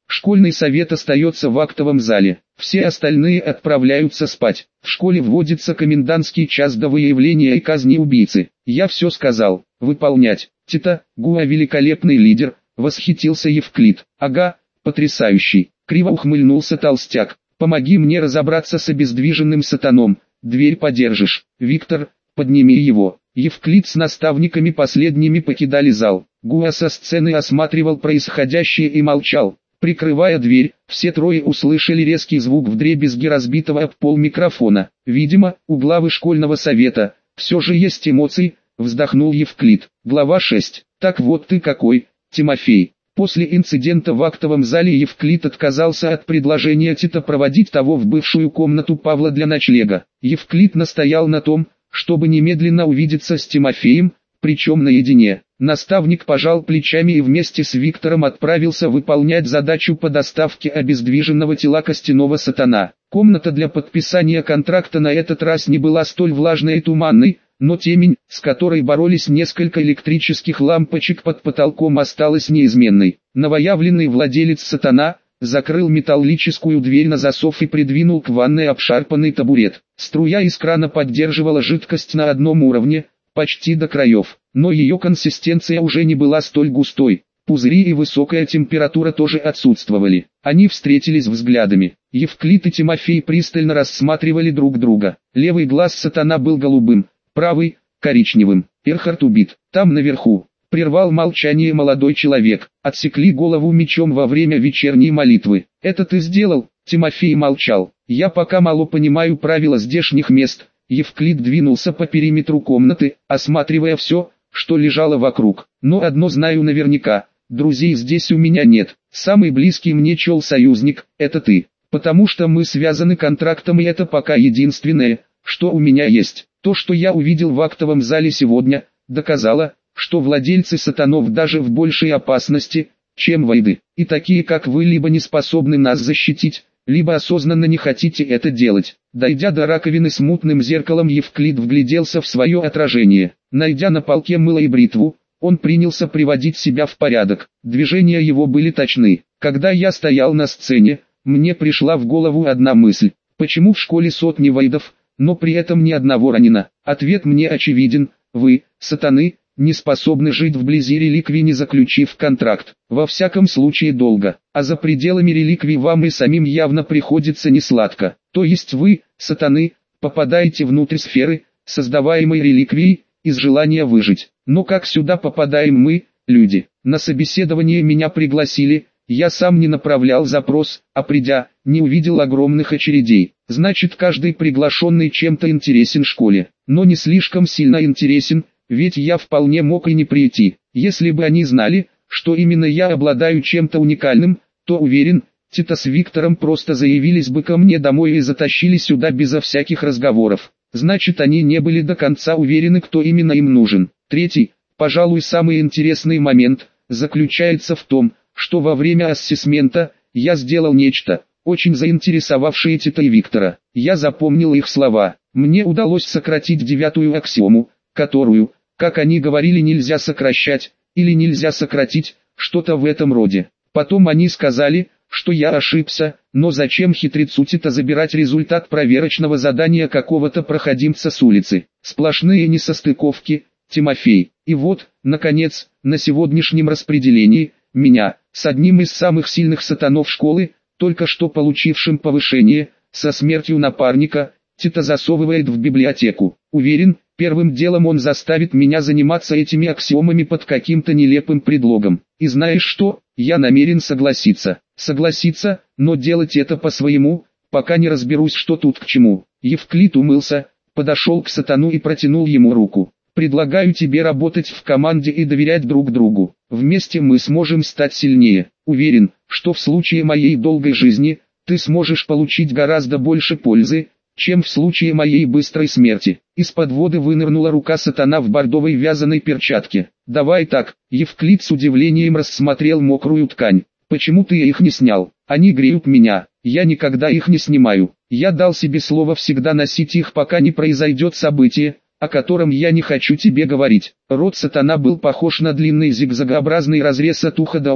Школьный совет остается в актовом зале. Все остальные отправляются спать. В школе вводится комендантский час до выявления и казни убийцы. Я все сказал. Выполнять. Тита, Гуа великолепный лидер, восхитился Евклид. Ага, потрясающий. Криво ухмыльнулся толстяк. Помоги мне разобраться с обездвиженным сатаном. Дверь подержишь. Виктор, подними его. Евклид с наставниками последними покидали зал. Гуа со сцены осматривал происходящее и молчал. Прикрывая дверь, все трое услышали резкий звук вдребезги разбитого об пол микрофона. Видимо, у главы школьного совета все же есть эмоции, вздохнул Евклид. Глава шесть. Так вот ты какой, Тимофей. После инцидента в актовом зале Евклид отказался от предложения Тита проводить того в бывшую комнату Павла для ночлега. Евклид настоял на том, чтобы немедленно увидеться с Тимофеем, причем наедине. Наставник пожал плечами и вместе с Виктором отправился выполнять задачу по доставке обездвиженного тела костяного сатана. Комната для подписания контракта на этот раз не была столь влажной и туманной, но темень, с которой боролись несколько электрических лампочек под потолком, осталась неизменной. Новоявленный владелец сатана закрыл металлическую дверь на засов и придвинул к ванной обшарпанный табурет. Струя из крана поддерживала жидкость на одном уровне, почти до краев, но ее консистенция уже не была столь густой. Пузыри и высокая температура тоже отсутствовали. Они встретились взглядами. Евклид и Тимофей пристально рассматривали друг друга. Левый глаз сатана был голубым, правый – коричневым. Эрхард убит. Там наверху. Прервал молчание молодой человек. Отсекли голову мечом во время вечерней молитвы. Это ты сделал? Тимофей молчал. Я пока мало понимаю правила здешних мест. Евклид двинулся по периметру комнаты, осматривая все, что лежало вокруг. Но одно знаю наверняка, друзей здесь у меня нет. Самый близкий мне чел-союзник – это ты. Потому что мы связаны контрактом, и это пока единственное, что у меня есть. То, что я увидел в актовом зале сегодня, доказало, что владельцы сатанов даже в большей опасности, чем войды. И такие как вы либо не способны нас защитить, либо осознанно не хотите это делать. Дойдя до раковины с мутным зеркалом, Евклид вгляделся в свое отражение. Найдя на полке мыло и бритву, он принялся приводить себя в порядок. Движения его были точны. Когда я стоял на сцене, мне пришла в голову одна мысль. Почему в школе сотни вайдов, но при этом ни одного ранена? Ответ мне очевиден. Вы, сатаны, не способны жить вблизи реликвий, не заключив контракт. Во всяком случае долго. А за пределами реликвий вам и самим явно приходится несладко. То есть вы, сатаны, попадаете внутрь сферы, создаваемой реликвией, из желания выжить. Но как сюда попадаем мы, люди? На собеседование меня пригласили, я сам не направлял запрос, а придя, не увидел огромных очередей. Значит, каждый приглашенный чем-то интересен школе. Но не слишком сильно интересен, ведь я вполне мог и не прийти. Если бы они знали, что именно я обладаю чем-то уникальным, то уверен, Тита с Виктором просто заявились бы ко мне домой и затащили сюда безо всяких разговоров. Значит, они не были до конца уверены, кто именно им нужен. Третий, пожалуй, самый интересный момент, заключается в том, что во время ассессмента я сделал нечто, очень заинтересовавшее Тита и Виктора. Я запомнил их слова. Мне удалось сократить девятую аксиому, которую, как они говорили, нельзя сокращать, или нельзя сократить, что-то в этом роде. Потом они сказали, что я ошибся, но зачем хитрецу Тита забирать результат проверочного задания какого-то проходимца с улицы? Сплошные несостыковки, Тимофей. И вот, наконец, на сегодняшнем распределении, меня, с одним из самых сильных сатанов школы, только что получившим повышение, со смертью напарника, Тита засовывает в библиотеку. Уверен, первым делом он заставит меня заниматься этими аксиомами под каким-то нелепым предлогом. И знаешь что, я намерен согласиться. Согласиться, но делать это по-своему, пока не разберусь, что тут к чему. Евклид умылся, подошел к сатану и протянул ему руку. Предлагаю тебе работать в команде и доверять друг другу. Вместе мы сможем стать сильнее. Уверен, что в случае моей долгой жизни, ты сможешь получить гораздо больше пользы, чем в случае моей быстрой смерти. Из-под воды вынырнула рука сатана в бордовой вязаной перчатке. Давай так. Евклид с удивлением рассмотрел мокрую ткань. Почему ты их не снял? Они греют меня. Я никогда их не снимаю. Я дал себе слово всегда носить их, пока не произойдет событие, о котором я не хочу тебе говорить. Рот сатана был похож на длинный зигзагообразный разрез от уха до уха.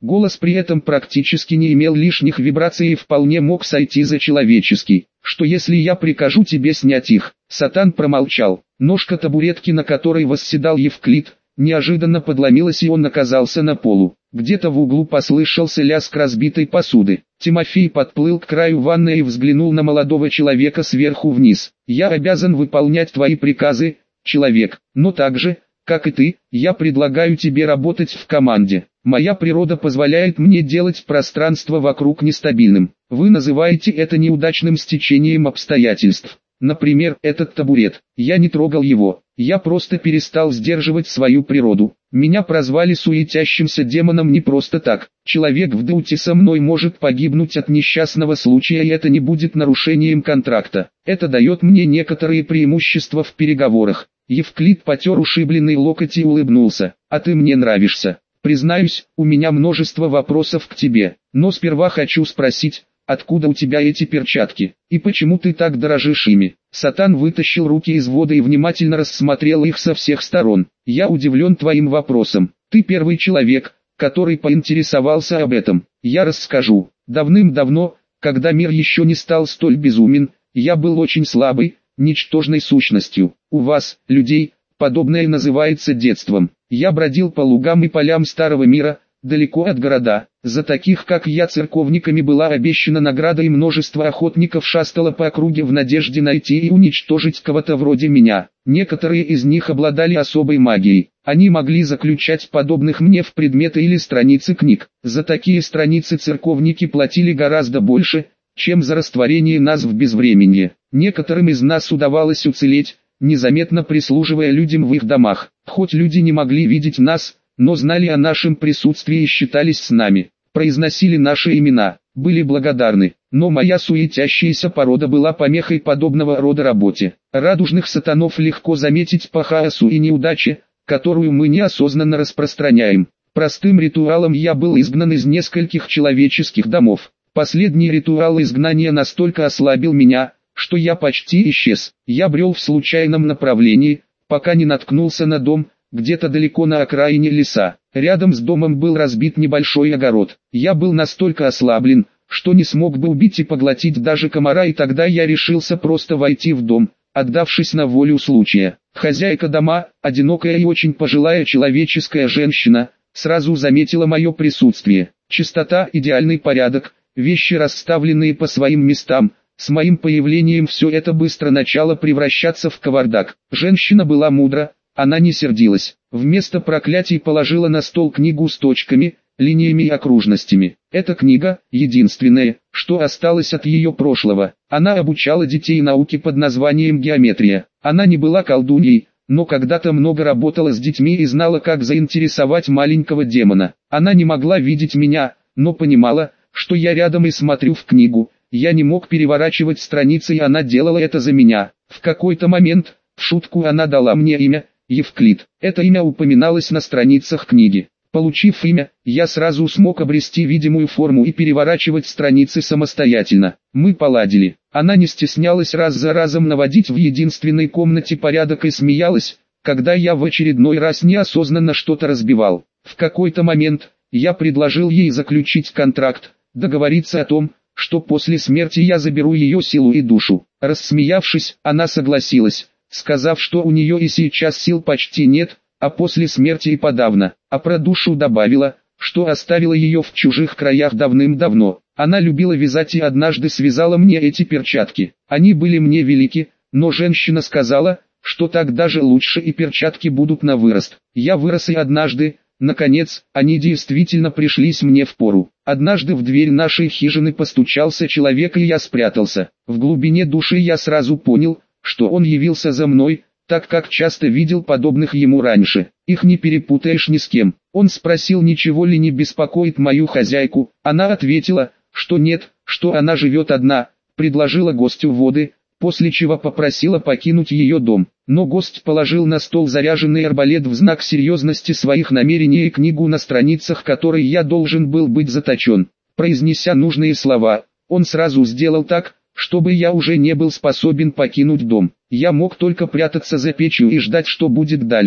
Голос при этом практически не имел лишних вибраций и вполне мог сойти за человеческий. «Что если я прикажу тебе снять их?» Сатан промолчал. Ножка табуретки, на которой восседал Евклид, неожиданно подломилась, и он оказался на полу. Где-то в углу послышался лязг разбитой посуды. Тимофей подплыл к краю ванны и взглянул на молодого человека сверху вниз. «Я обязан выполнять твои приказы, человек, но также, как и ты, я предлагаю тебе работать в команде. Моя природа позволяет мне делать пространство вокруг нестабильным. Вы называете это неудачным стечением обстоятельств. Например, этот табурет. Я не трогал его. Я просто перестал сдерживать свою природу. Меня прозвали суетящимся демоном не просто так. Человек в дуэте со мной может погибнуть от несчастного случая, и это не будет нарушением контракта. Это дает мне некоторые преимущества в переговорах». Евклид потер ушибленный локоть и улыбнулся. «А ты мне нравишься. Признаюсь, у меня множество вопросов к тебе, но сперва хочу спросить, откуда у тебя эти перчатки, и почему ты так дорожишь ими?» Сатан вытащил руки из воды и внимательно рассмотрел их со всех сторон. «Я удивлен твоим вопросом. Ты первый человек, который поинтересовался об этом. Я расскажу. Давным-давно, когда мир еще не стал столь безумен, я был очень слабой, ничтожной сущностью. У вас, людей, подобное называется детством. Я бродил по лугам и полям старого мира, далеко от города. За таких, как я, церковниками была обещана награда, и множество охотников шастало по округе в надежде найти и уничтожить кого-то вроде меня. Некоторые из них обладали особой магией. Они могли заключать подобных мне в предметы или страницы книг. За такие страницы церковники платили гораздо больше, чем за растворение нас в безвременье. Некоторым из нас удавалось уцелеть, незаметно прислуживая людям в их домах. Хоть люди не могли видеть нас, но знали о нашем присутствии и считались с нами, произносили наши имена, были благодарны. Но моя суетящаяся порода была помехой подобного рода работе. Радужных сатанов легко заметить по хаосу и неудаче, которую мы неосознанно распространяем. Простым ритуалом я был изгнан из нескольких человеческих домов. Последний ритуал изгнания настолько ослабил меня, что я почти исчез. Я брел в случайном направлении, пока не наткнулся на дом, где-то далеко на окраине леса. Рядом с домом был разбит небольшой огород. Я был настолько ослаблен, что не смог бы убить и поглотить даже комара, и тогда я решился просто войти в дом, отдавшись на волю случая. Хозяйка дома, одинокая и очень пожилая человеческая женщина, сразу заметила мое присутствие. Чистота, идеальный порядок, вещи расставленные по своим местам. С моим появлением все это быстро начало превращаться в кавардак. Женщина была мудра, она не сердилась. Вместо проклятий положила на стол книгу с точками, линиями и окружностями. Эта книга — единственная, что осталось от ее прошлого. Она обучала детей науке под названием геометрия. Она не была колдуньей, но когда-то много работала с детьми и знала, как заинтересовать маленького демона. Она не могла видеть меня, но понимала, что я рядом и смотрю в книгу. Я не мог переворачивать страницы, и она делала это за меня. В какой-то момент, в шутку, она дала мне имя — Евклид. Это имя упоминалось на страницах книги. Получив имя, я сразу смог обрести видимую форму и переворачивать страницы самостоятельно. Мы поладили. Она не стеснялась раз за разом наводить в единственной комнате порядок и смеялась, когда я в очередной раз неосознанно что-то разбивал. В какой-то момент, я предложил ей заключить контракт, договориться о том, что после смерти я заберу ее силу и душу. Рассмеявшись, она согласилась, сказав, что у нее и сейчас сил почти нет, а после смерти и подавно. А про душу добавила, что оставила ее в чужих краях давным-давно. Она любила вязать и однажды связала мне эти перчатки. Они были мне велики, но женщина сказала, что так даже лучше, и перчатки будут на вырост. Я вырос, и однажды, наконец, они действительно пришлись мне впору. Однажды в дверь нашей хижины постучался человек, и я спрятался. В глубине души я сразу понял, что он явился за мной, так как часто видел подобных ему раньше. Их не перепутаешь ни с кем. Он спросил, ничего ли не беспокоит мою хозяйку. Она ответила, что нет, что она живет одна, предложила гостю воды, после чего попросила покинуть ее дом. Но гость положил на стол заряженный арбалет в знак серьезности своих намерений и книгу, на страницах которой я должен был быть заточен. Произнеся нужные слова, он сразу сделал так, чтобы я уже не был способен покинуть дом. Я мог только прятаться за печью и ждать, что будет дальше.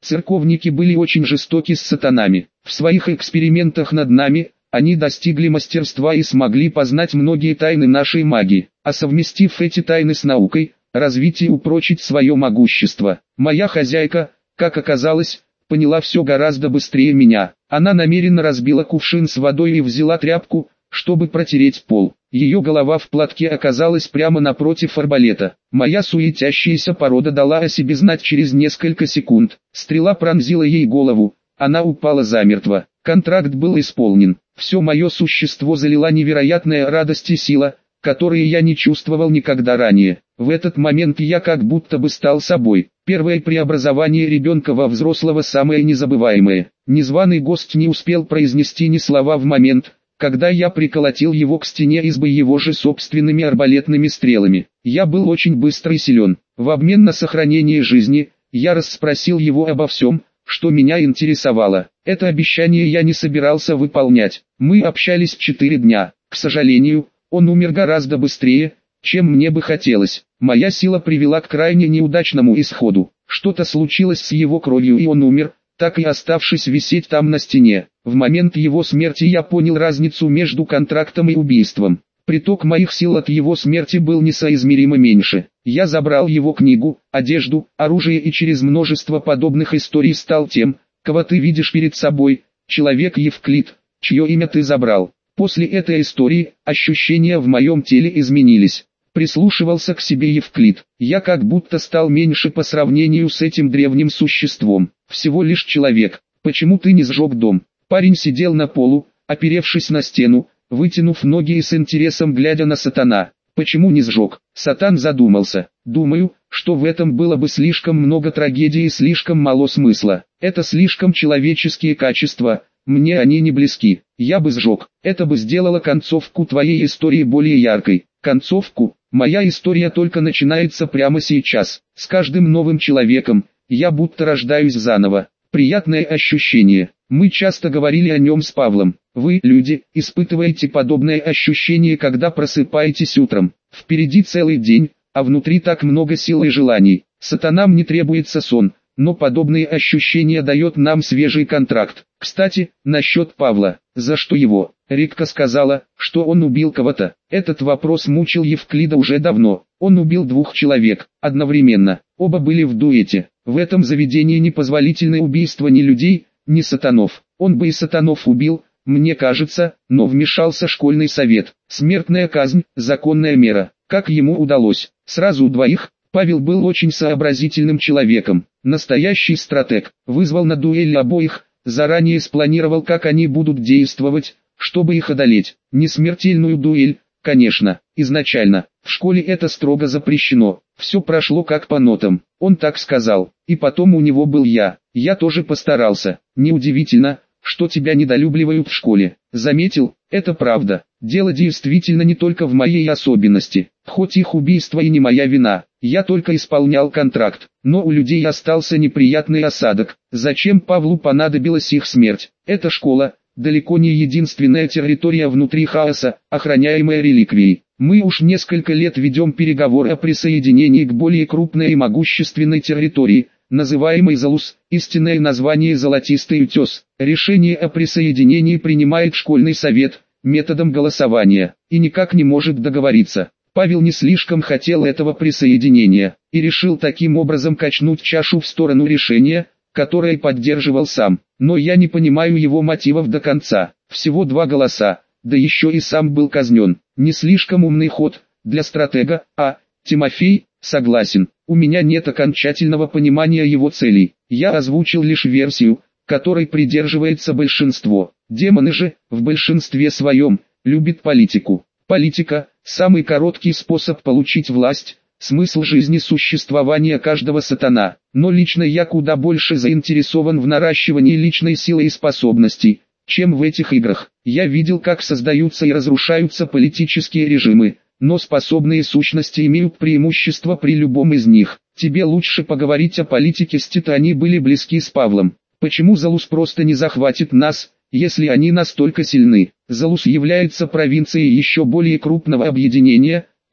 Церковники были очень жестоки с сатанами. В своих экспериментах над нами, они достигли мастерства и смогли познать многие тайны нашей магии, а совместив эти тайны с наукой, развить и упрочить свое могущество. Моя хозяйка, как оказалось, поняла все гораздо быстрее меня. Она намеренно разбила кувшин с водой и взяла тряпку, чтобы протереть пол. Ее голова в платке оказалась прямо напротив арбалета. Моя суетящаяся порода дала о себе знать через несколько секунд. Стрела пронзила ей голову, она упала замертво. Контракт был исполнен. Все мое существо залила невероятная радость и сила, которые я не чувствовал никогда ранее. В этот момент я как будто бы стал собой. Первое преобразование ребенка во взрослого самое незабываемое. Незваный гость не успел произнести ни слова в момент, когда я приколотил его к стене избы его же собственными арбалетными стрелами. Я был очень быстр и силен. В обмен на сохранение жизни, я расспросил его обо всем, что меня интересовало. Это обещание я не собирался выполнять. Мы общались четыре дня. К сожалению, он умер гораздо быстрее, чем мне бы хотелось. Моя сила привела к крайне неудачному исходу. Что-то случилось с его кровью и он умер, так и оставшись висеть там на стене. В момент его смерти я понял разницу между контрактом и убийством. Приток моих сил от его смерти был несоизмеримо меньше. Я забрал его книгу, одежду, оружие и через множество подобных историй стал тем, кого ты видишь перед собой, человек Евклид, чье имя ты забрал. После этой истории, ощущения в моем теле изменились. Прислушивался к себе Евклид. Я как будто стал меньше по сравнению с этим древним существом. Всего лишь человек. Почему ты не сжег дом? Парень сидел на полу, оперевшись на стену, вытянув ноги и с интересом глядя на сатана. Почему не сжег? Сатан задумался. Думаю, что в этом было бы слишком много трагедии и слишком мало смысла. Это слишком человеческие качества. Мне они не близки. Я бы сжег. Это бы сделало концовку твоей истории более яркой. Концовку? Моя история только начинается прямо сейчас. С каждым новым человеком, я будто рождаюсь заново. Приятное ощущение. Мы часто говорили о нем с Павлом. Вы, люди, испытываете подобное ощущение, когда просыпаетесь утром. Впереди целый день, а внутри так много сил и желаний. Сатанам не требуется сон, но подобные ощущения дает нам свежий контракт. Кстати, насчет Павла. За что его? Рикка сказала, что он убил кого-то. Этот вопрос мучил Евклида уже давно. Он убил двух человек, одновременно. Оба были в дуэте. В этом заведении непозволительны убийства ни людей, ни сатанов. Он бы и сатанов убил, мне кажется, но вмешался школьный совет. Смертная казнь, законная мера. Как ему удалось? Сразу двоих. Павел был очень сообразительным человеком. Настоящий стратег. Вызвал на дуэль обоих, заранее спланировал, как они будут действовать, чтобы их одолеть. Не смертельную дуэль, конечно, изначально. В школе это строго запрещено. Все прошло как по нотам. Он так сказал. И потом у него был я. Я тоже постарался. Неудивительно, что тебя недолюбливают в школе. Заметил, это правда. Дело действительно не только в моей особенности. Хоть их убийство и не моя вина. Я только исполнял контракт. Но у людей остался неприятный осадок. Зачем Павлу понадобилась их смерть? Эта школа далеко не единственная территория внутри хаоса, охраняемая реликвией. Мы уж несколько лет ведем переговоры о присоединении к более крупной и могущественной территории, называемой Залус, истинное название Золотистый утес. Решение о присоединении принимает школьный совет, методом голосования, и никак не может договориться. Павел не слишком хотел этого присоединения, и решил таким образом качнуть чашу в сторону решения, которое поддерживал сам. Но я не понимаю его мотивов до конца. Всего два голоса, да еще и сам был казнен. Не слишком умный ход для стратега, а, Тимофей, согласен, у меня нет окончательного понимания его целей. Я озвучил лишь версию, которой придерживается большинство. Демоны же, в большинстве своем, любят политику. Политика – самый короткий способ получить власть, смысл жизни существования каждого сатана. Но лично я куда больше заинтересован в наращивании личной силы и способностей, чем в этих играх. Я видел, как создаются и разрушаются политические режимы, но способные сущности имеют преимущество при любом из них. Тебе лучше поговорить о политике с Тито, они были близки с Павлом. Почему Залус просто не захватит нас, если они настолько сильны? Залус является провинцией еще более крупного объединения,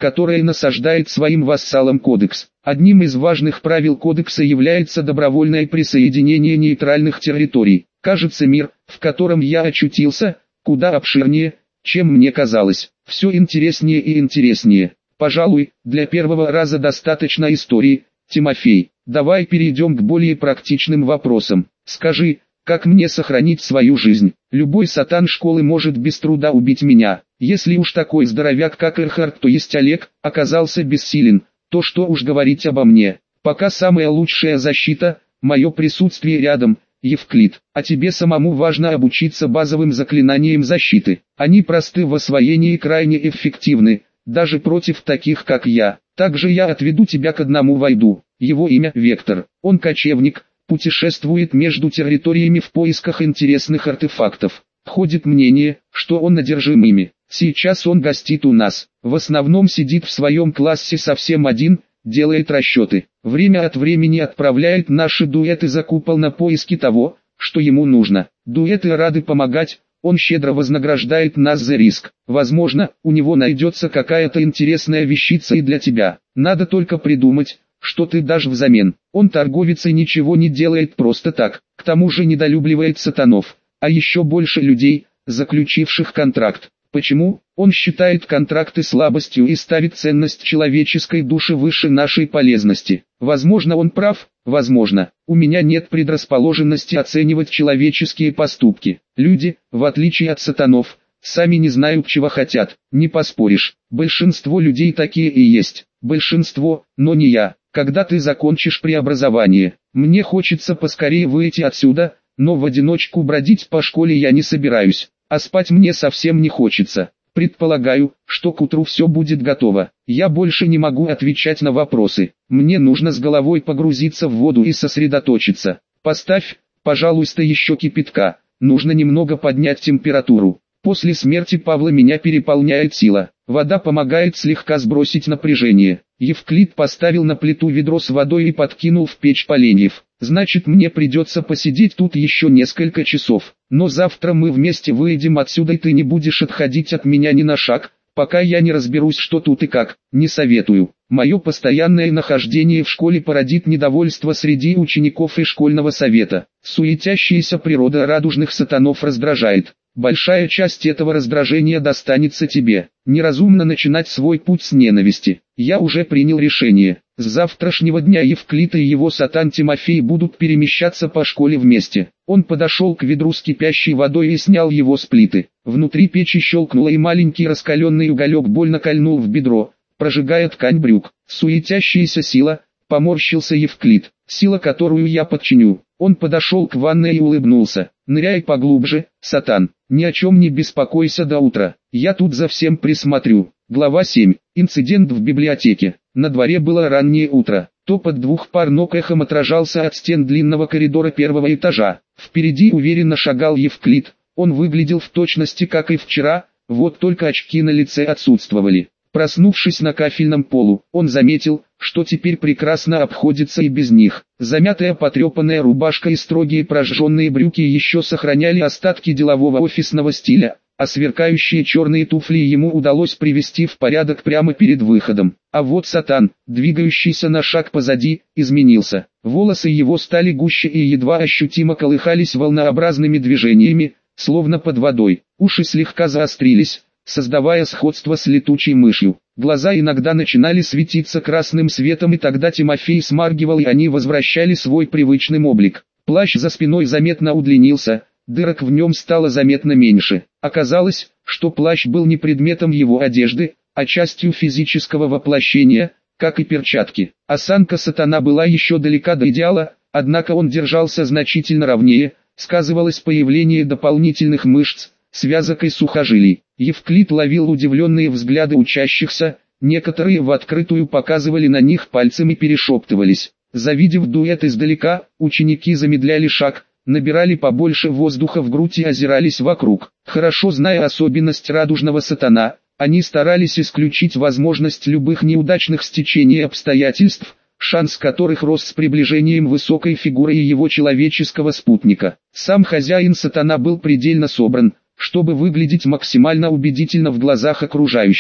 которое насаждает своим вассалам кодекс. Одним из важных правил кодекса является добровольное присоединение нейтральных территорий. Кажется, мир, в котором я очутился, куда обширнее, чем мне казалось. Все интереснее и интереснее. Пожалуй, для первого раза достаточно истории. Тимофей, давай перейдем к более практичным вопросам. Скажи, как мне сохранить свою жизнь? Любой сатан школы может без труда убить меня. Если уж такой здоровяк, как Эрхард, то есть Олег, оказался бессилен, то что уж говорить обо мне. Пока самая лучшая защита – мое присутствие рядом, Евклид. А тебе самому важно обучиться базовым заклинаниям защиты. Они просты в освоении и крайне эффективны, даже против таких как я. Также я отведу тебя к одному войду. Его имя Вектор. Он кочевник, путешествует между территориями в поисках интересных артефактов. Ходит мнение, что он одержим ими. Сейчас он гостит у нас. В основном сидит в своем классе совсем один, делает расчеты. Время от времени отправляет наши дуэты за купол на поиски того, что ему нужно. Дуэты рады помогать, он щедро вознаграждает нас за риск. Возможно, у него найдется какая-то интересная вещица и для тебя. Надо только придумать, что ты дашь взамен. Он торговец и ничего не делает просто так. К тому же недолюбливает сатанов, а еще больше людей, заключивших контракт. Почему? Он считает контракты слабостью и ставит ценность человеческой души выше нашей полезности. Возможно, он прав, возможно. У меня нет предрасположенности оценивать человеческие поступки. Люди, в отличие от сатанов, сами не знают, чего хотят. Не поспоришь. Большинство людей такие и есть. Большинство, но не я. Когда ты закончишь преобразование, мне хочется поскорее выйти отсюда, но в одиночку бродить по школе я не собираюсь. А спать мне совсем не хочется. Предполагаю, что к утру все будет готово. Я больше не могу отвечать на вопросы. Мне нужно с головой погрузиться в воду и сосредоточиться. Поставь, пожалуйста, еще кипятка. Нужно немного поднять температуру. После смерти Павла меня переполняет сила. Вода помогает слегка сбросить напряжение. Евклид поставил на плиту ведро с водой и подкинул в печь поленьев. Значит, мне придется посидеть тут еще несколько часов. Но завтра мы вместе выйдем отсюда, и ты не будешь отходить от меня ни на шаг, пока я не разберусь, что тут и как. Не советую. Мое постоянное нахождение в школе породит недовольство среди учеников и школьного совета. Суетящаяся природа радужных сатанов раздражает. Большая часть этого раздражения достанется тебе. Неразумно начинать свой путь с ненависти. Я уже принял решение. С завтрашнего дня Евклид и его сатан Тимофей будут перемещаться по школе вместе. Он подошел к ведру с кипящей водой и снял его с плиты. Внутри печи щелкнуло, и маленький раскаленный уголек больно кольнул в бедро, прожигая ткань брюк. Суетящаяся сила, поморщился Евклид. Сила, которую я подчиню. Он подошел к ванной и улыбнулся. Ныряй поглубже, сатан. Ни о чем не беспокойся до утра. Я тут за всем присмотрю. Глава семь. Инцидент в библиотеке. На дворе было раннее утро. Топот двух пар ног эхом отражался от стен длинного коридора первого этажа. Впереди уверенно шагал Евклид. Он выглядел в точности как и вчера, вот только очки на лице отсутствовали. Проснувшись на кафельном полу, он заметил, что теперь прекрасно обходится и без них. Замятая потрепанная рубашка и строгие прожженные брюки еще сохраняли остатки делового офисного стиля, а сверкающие черные туфли ему удалось привести в порядок прямо перед выходом. А вот сатан, двигающийся на шаг позади, изменился. Волосы его стали гуще и едва ощутимо колыхались волнообразными движениями, словно под водой. Уши слегка заострились, создавая сходство с летучей мышью. Глаза иногда начинали светиться красным светом, и тогда Тимофей смаргивал, и они возвращали свой привычный облик. Плащ за спиной заметно удлинился, дырок в нем стало заметно меньше. Оказалось, что плащ был не предметом его одежды, а частью физического воплощения, как и перчатки. Осанка сатана была еще далека до идеала, однако он держался значительно ровнее, сказывалось появление дополнительных мышц, связок и сухожилий. Евклид ловил удивленные взгляды учащихся, некоторые в открытую показывали на них пальцем и перешептывались. Завидев дуэт издалека, ученики замедляли шаг, набирали побольше воздуха в грудь и озирались вокруг. Хорошо зная особенность радужного сатана, они старались исключить возможность любых неудачных стечений обстоятельств, шанс которых рос с приближением высокой фигуры и его человеческого спутника. Сам хозяин сатана был предельно собран, чтобы выглядеть максимально убедительно в глазах окружающих.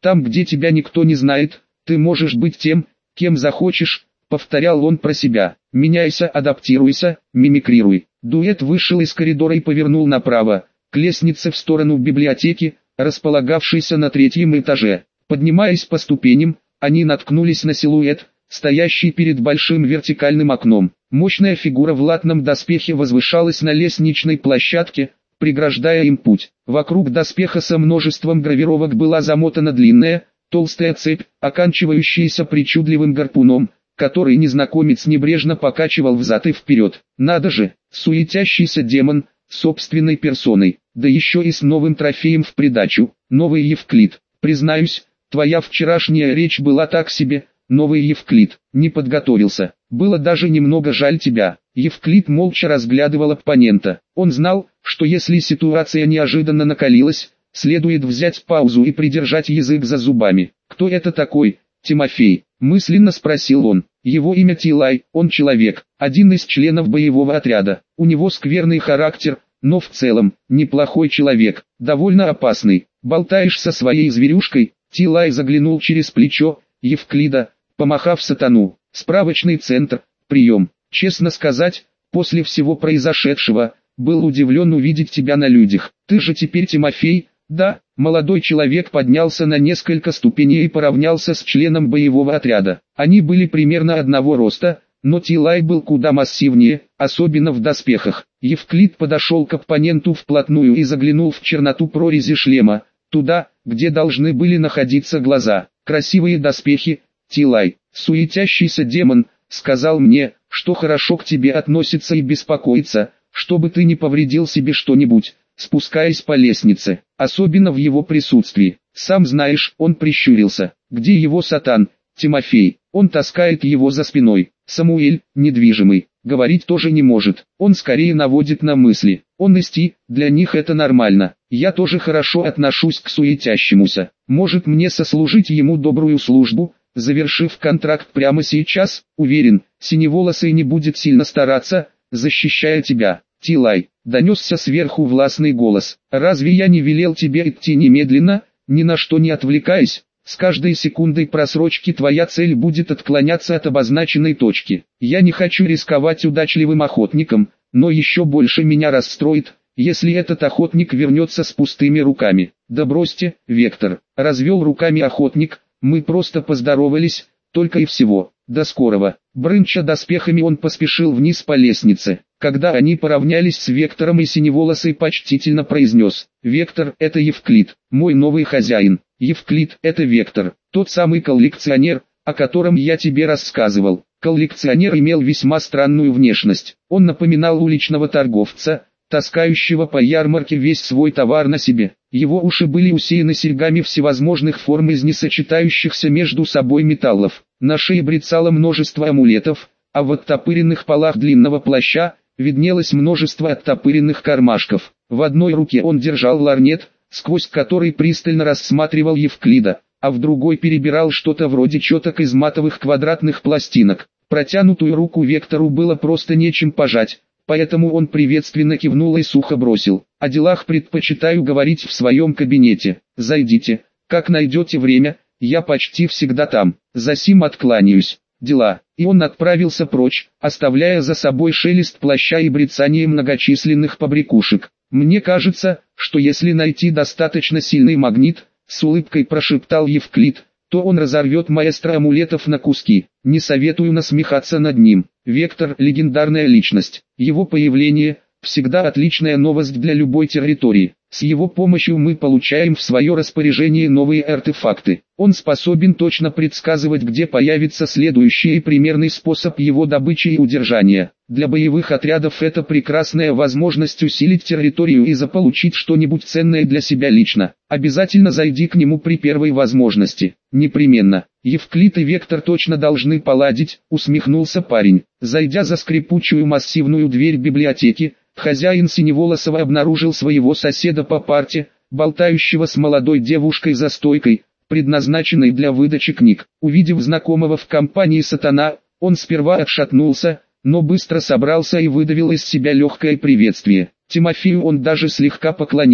Там, где тебя никто не знает, ты можешь быть тем, кем захочешь, повторял он про себя. Меняйся, адаптируйся, мимикрируй. Дуэт вышел из коридора и повернул направо, к лестнице в сторону библиотеки, располагавшейся на третьем этаже. Поднимаясь по ступеням, они наткнулись на силуэт, стоящий перед большим вертикальным окном. Мощная фигура в латном доспехе возвышалась на лестничной площадке, преграждая им путь. Вокруг доспеха со множеством гравировок была замотана длинная, толстая цепь, оканчивающаяся причудливым гарпуном, который незнакомец небрежно покачивал взад и вперед. Надо же, суетящийся демон, собственной персоной, да еще и с новым трофеем в придачу. Новый Евклид. Признаюсь, твоя вчерашняя речь была так себе. Новый Евклид. Не подготовился. Было даже немного жаль тебя. Евклид молча разглядывал оппонента. Он знал, что если ситуация неожиданно накалилась, следует взять паузу и придержать язык за зубами. «Кто это такой, Тимофей?» – мысленно спросил он. Его имя Тилай, он человек, один из членов боевого отряда. У него скверный характер, но в целом, неплохой человек, довольно опасный. Болтаешь со своей зверюшкой? Тилай заглянул через плечо Евклида, помахав сатану. Справочный центр, прием. Честно сказать, после всего произошедшего, был удивлен увидеть тебя на людях. Ты же теперь Тимофей? Да. Молодой человек поднялся на несколько ступеней и поравнялся с членом боевого отряда. Они были примерно одного роста, но Тилай был куда массивнее, особенно в доспехах. Евклид подошел к оппоненту вплотную и заглянул в черноту прорези шлема, туда, где должны были находиться глаза. Красивые доспехи, Тилай. Суетящийся демон сказал мне, что хорошо к тебе относится и беспокоится, чтобы ты не повредил себе что-нибудь, спускаясь по лестнице, особенно в его присутствии. Сам знаешь, он прищурился. Где его сатан, Тимофей? Он таскает его за спиной. Самуэль, недвижимый, говорить тоже не может. Он скорее наводит на мысли. Он исти, для них это нормально. Я тоже хорошо отношусь к суетящемуся. Может мне сослужить ему добрую службу, завершив контракт прямо сейчас? Уверен, Синеволосый не будет сильно стараться, защищая тебя. Тилай, донесся сверху властный голос. Разве я не велел тебе идти немедленно, ни на что не отвлекаясь? С каждой секундой просрочки твоя цель будет отклоняться от обозначенной точки. Я не хочу рисковать удачливым охотником, но еще больше меня расстроит, если этот охотник вернется с пустыми руками. Да бросьте, Вектор, развел руками охотник, мы просто поздоровались, только и всего. До скорого. Брынча доспехами он поспешил вниз по лестнице. Когда они поравнялись с Вектором, и Синеволосый почтительно произнес: «Вектор, это Евклид, мой новый хозяин». Евклид, это Вектор, тот самый коллекционер, о котором я тебе рассказывал. Коллекционер имел весьма странную внешность. Он напоминал уличного торговца, таскающего по ярмарке весь свой товар на себе. Его уши были усеяны серьгами всевозможных форм из несочетающихся между собой металлов. На шее брецало множество амулетов, а в оттопыренных полах длинного плаща виднелось множество оттопыренных кармашков. В одной руке он держал ларнет, сквозь который пристально рассматривал Евклида, а в другой перебирал что-то вроде четок из матовых квадратных пластинок. Протянутую руку Вектору было просто нечем пожать, поэтому он приветственно кивнул и сухо бросил: «О делах предпочитаю говорить в своем кабинете. Зайдите, как найдете время, я почти всегда там. Засим откланяюсь. Дела». И он отправился прочь, оставляя за собой шелест плаща и брецание многочисленных побрякушек. «Мне кажется, что если найти достаточно сильный магнит», — с улыбкой прошептал Евклид, «то он разорвет маэстро амулетов на куски. Не советую насмехаться над ним. Вектор — легендарная личность. Его появление — всегда отличная новость для любой территории. С его помощью мы получаем в свое распоряжение новые артефакты. Он способен точно предсказывать, где появится следующий и примерный способ его добычи и удержания. Для боевых отрядов это прекрасная возможность усилить территорию и заполучить что-нибудь ценное для себя лично. Обязательно зайди к нему при первой возможности». «Непременно. Евклид и Вектор точно должны поладить», — усмехнулся парень. Зайдя за скрипучую массивную дверь библиотеки, хозяин Синеволосого обнаружил своего соседа по парте, болтающего с молодой девушкой за стойкой, предназначенной для выдачи книг. Увидев знакомого в компании сатана, он сперва отшатнулся, но быстро собрался и выдавил из себя легкое приветствие. Тимофею он даже слегка поклонился.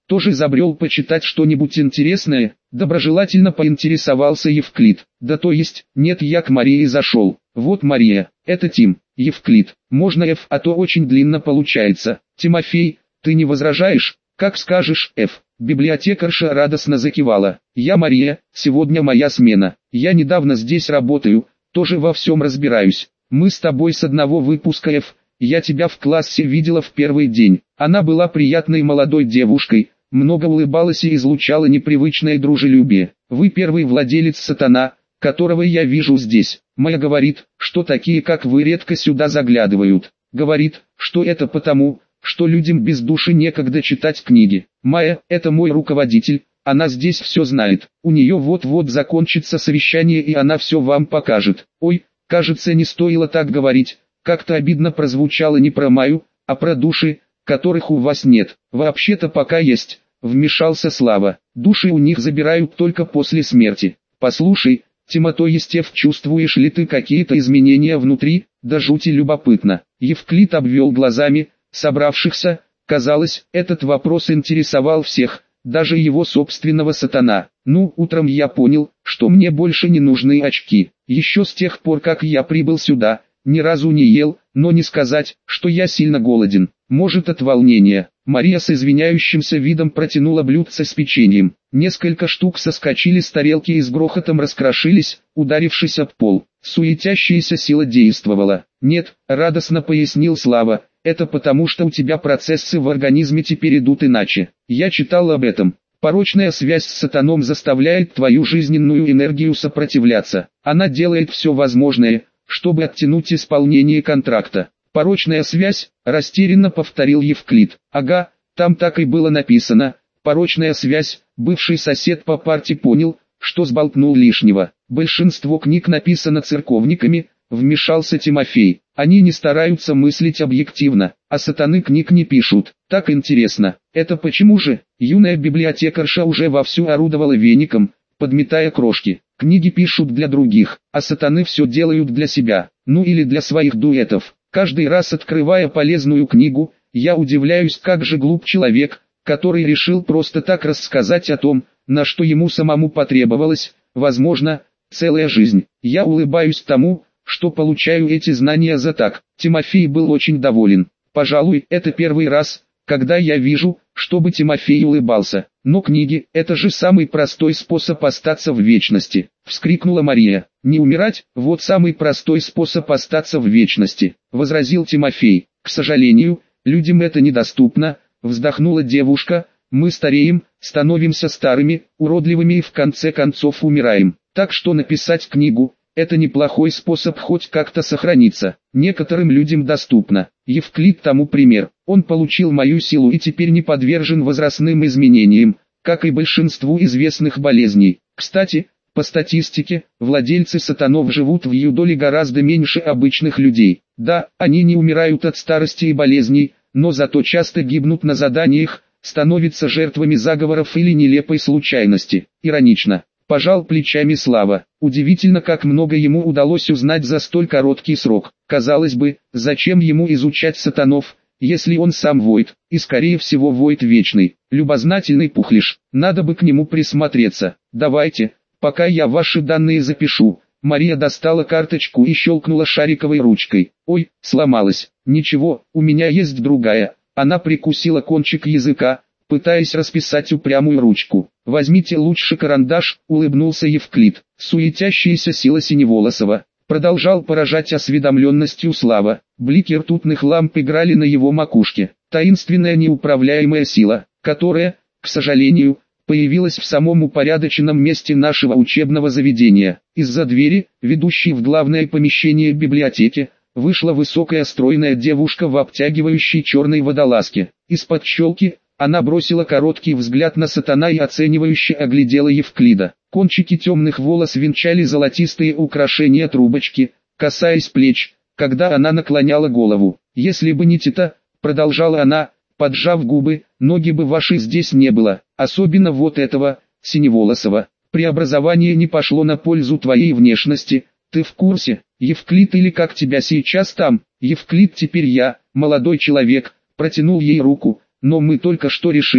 тоже забрел почитать что-нибудь интересное? Доброжелательно поинтересовался Евклид. Да то есть, нет, я к Марии зашел. Вот Мария, это Тим. Евклид, можно Ф, а то очень длинно получается. Тимофей, ты не возражаешь? Как скажешь, Ф. Библиотекарша радостно закивала. Я Мария, сегодня моя смена. Я недавно здесь работаю, тоже во всем разбираюсь. Мы с тобой с одного выпуска, Ф. Я тебя в классе видела в первый день. Она была приятной молодой девушкой, много улыбалась и излучала непривычное дружелюбие. Вы первый владелец Сатана, которого я вижу здесь. Майя говорит, что такие как вы редко сюда заглядывают. Говорит, что это потому, что людям без души некогда читать книги. Майя, это мой руководитель, она здесь все знает. У нее вот-вот закончится совещание и она все вам покажет. Ой, кажется, не стоило так говорить. Как-то обидно прозвучало не про Майю, а про души, которых у вас нет. Вообще-то пока есть, вмешался Слава. Души у них забирают только после смерти. Послушай, Тима, то есть Эв, чувствуешь ли ты какие-то изменения внутри? Да жути любопытно. Евклид обвел глазами собравшихся. Казалось, этот вопрос интересовал всех, даже его собственного Сатана. Ну, утром я понял, что мне больше не нужны очки. Еще с тех пор, как я прибыл сюда, ни разу не ел, но не сказать, что я сильно голоден. Может, от волнения. Мария с извиняющимся видом протянула блюдце с печеньем. Несколько штук соскочили с тарелки и с грохотом раскрошились, ударившись об пол. Суетящаяся сила действовала. «Нет», — радостно пояснил Слава, — «это потому что у тебя процессы в организме теперь идут иначе. Я читал об этом. Порочная связь с Сатаном заставляет твою жизненную энергию сопротивляться. Она делает все возможное, чтобы оттянуть исполнение контракта». «Порочная связь», — растерянно повторил Евклид. «Ага, там так и было написано. Порочная связь». Бывший сосед по парте понял, что сболтнул лишнего. «Большинство книг написано церковниками», — вмешался Тимофей. «Они не стараются мыслить объективно, а сатаны книг не пишут. Так интересно. Это почему же?» Юная библиотекарша уже вовсю орудовала веником, подметая крошки. «Книги пишут для других, а сатаны все делают для себя, ну или для своих дуэтов. Каждый раз, открывая полезную книгу, я удивляюсь, как же глуп человек, который решил просто так рассказать о том, на что ему самому потребовалось, возможно, целая жизнь. Я улыбаюсь тому, что получаю эти знания за так». Тимофей был очень доволен. «Пожалуй, это первый раз, когда я вижу, чтобы Тимофей улыбался. Но книги – это же самый простой способ остаться в вечности», – вскрикнула Мария. «Не умирать – вот самый простой способ остаться в вечности», – возразил Тимофей. «К сожалению, людям это недоступно», – вздохнула девушка. «Мы стареем, становимся старыми, уродливыми и в конце концов умираем. Так что написать книгу – это неплохой способ хоть как-то сохраниться. Некоторым людям доступно. Евклид тому пример. Он получил мою силу и теперь не подвержен возрастным изменениям, как и большинству известных болезней. Кстати, по статистике, владельцы сатанов живут в юдоле гораздо меньше обычных людей. Да, они не умирают от старости и болезней, но зато часто гибнут на заданиях, становятся жертвами заговоров или нелепой случайности. Иронично. Пожал плечами Слава. Удивительно, как много ему удалось узнать за столь короткий срок. Казалось бы, зачем ему изучать сатанов, если он сам воид, и скорее всего воид вечный. Любознательный пухлиш, надо бы к нему присмотреться. Давайте, пока я ваши данные запишу. Мария достала карточку и щелкнула шариковой ручкой. Ой, сломалась. Ничего, у меня есть другая. Она прикусила кончик языка, пытаясь расписать упрямую ручку. «Возьмите лучше карандаш», — улыбнулся Евклид. Суетящаяся сила Синеволосова продолжал поражать осведомленностью Слава. Блики ртутных ламп играли на его макушке. Таинственная неуправляемая сила, которая, к сожалению, появилась в самом упорядоченном месте нашего учебного заведения. Из-за двери, ведущей в главное помещение библиотеки, вышла высокая стройная девушка в обтягивающей черной водолазке. Из-под щелки она бросила короткий взгляд на Сатана и оценивающе оглядела Евклида. Кончики темных волос венчали золотистые украшения трубочки, касаясь плеч, когда она наклоняла голову. «Если бы не Тита», — продолжала она, поджав губы, — «ноги бы вашей здесь не было, особенно вот этого, Синеволосого. Преобразование не пошло на пользу твоей внешности, ты в курсе, Евклид, или как тебя сейчас там?» «Евклид теперь я, молодой человек», — протянул ей руку. «Но мы только что решили,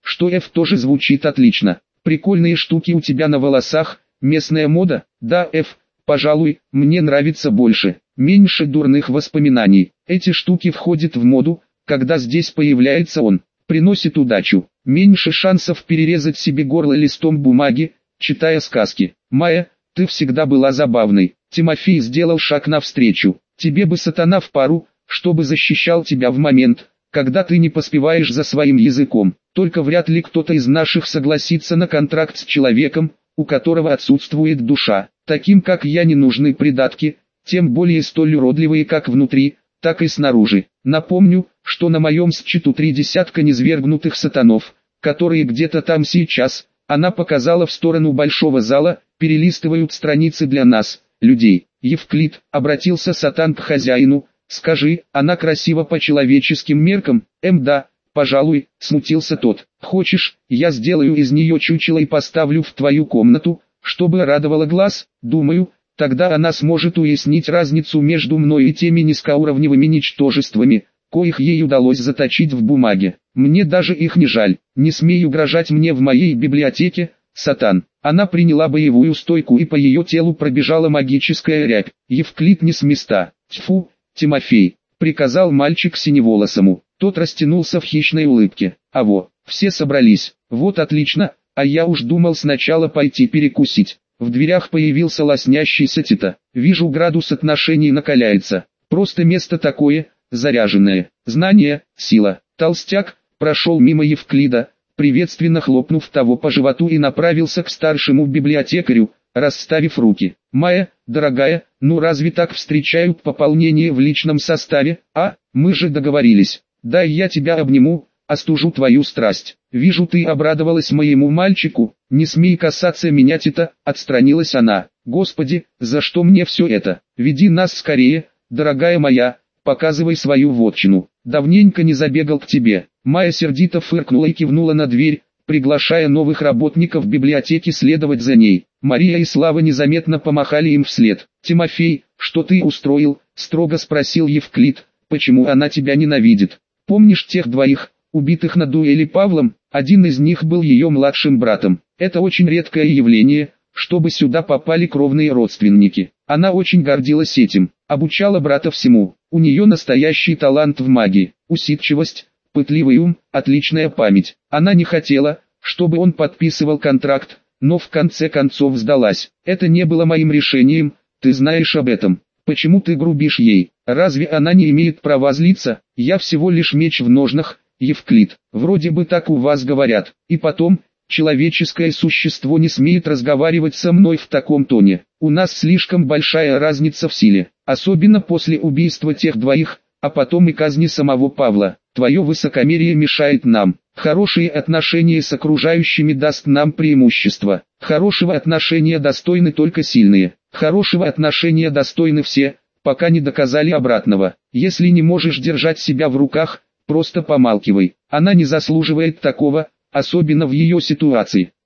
что F тоже звучит отлично. Прикольные штуки у тебя на волосах, местная мода, да, F, пожалуй, мне нравится больше. Меньше дурных воспоминаний. Эти штуки входят в моду, когда здесь появляется он. Приносит удачу. Меньше шансов перерезать себе горло листом бумаги, читая сказки. Майя, ты всегда была забавной. Тимофей сделал шаг навстречу. Тебе бы сатана в пару, чтобы защищал тебя в момент, когда ты не поспеваешь за своим языком. Только вряд ли кто-то из наших согласится на контракт с человеком, у которого отсутствует душа. Таким как я не нужны придатки, тем более столь уродливые как внутри, так и снаружи. Напомню, что на моем счету три десятка низвергнутых сатанов, которые где-то там сейчас, она показала в сторону большого зала, перелистывают страницы для нас, людей. Евклид, обратился сатан к хозяину, скажи, она красива по человеческим меркам? Эм да, пожалуй, смутился тот. Хочешь, я сделаю из нее чучело и поставлю в твою комнату, чтобы радовало глаз? Думаю, тогда она сможет уяснить разницу между мной и теми низкоуровневыми ничтожествами, коих ей удалось заточить в бумаге. Мне даже их не жаль. Не смей угрожать мне в моей библиотеке, сатан. Она приняла боевую стойку, и по ее телу пробежала магическая рябь. Евклид не с места. Тьфу, Тимофей, приказал мальчик синеволосому. Тот растянулся в хищной улыбке. А во, все собрались. Вот отлично, а я уж думал сначала пойти перекусить. В дверях появился лоснящийся Тита. Вижу, градус отношений накаляется. Просто место такое, заряженное. Знание, сила. Толстяк прошел мимо Евклида, приветственно хлопнув того по животу, и направился к старшему библиотекарю, расставив руки. Майя, дорогая, ну разве так встречают пополнение в личном составе? А, мы же договорились. Дай я тебя обниму, остужу твою страсть. Вижу, ты обрадовалась моему мальчику. Не смей касаться меня, Тита, отстранилась она. Господи, за что мне все это? Веди нас скорее, дорогая моя, показывай свою вотчину. Давненько не забегал к тебе. Майя сердито фыркнула и кивнула на дверь, приглашая новых работников библиотеки следовать за ней. Мария и Слава незаметно помахали им вслед. «Тимофей, что ты устроил?» – строго спросил Евклид. «Почему она тебя ненавидит? Помнишь тех двоих, убитых на дуэли Павлом? Один из них был ее младшим братом. Это очень редкое явление, чтобы сюда попали кровные родственники. Она очень гордилась этим, обучала брата всему. У нее настоящий талант в магии, усидчивость, пытливый ум, отличная память. Она не хотела, чтобы он подписывал контракт, но в конце концов сдалась. Это не было моим решением, ты знаешь об этом. Почему ты грубишь ей? Разве она не имеет права злиться? Я всего лишь меч в ножнах, Евклид. Вроде бы так у вас говорят. И потом, человеческое существо не смеет разговаривать со мной в таком тоне. У нас слишком большая разница в силе, особенно после убийства тех двоих, а потом и казни самого Павла. Твое высокомерие мешает нам. Хорошие отношения с окружающими даст нам преимущество. Хорошего отношения достойны только сильные. Хорошего отношения достойны все, пока не доказали обратного. Если не можешь держать себя в руках, просто помалкивай. Она не заслуживает такого, особенно в ее ситуации.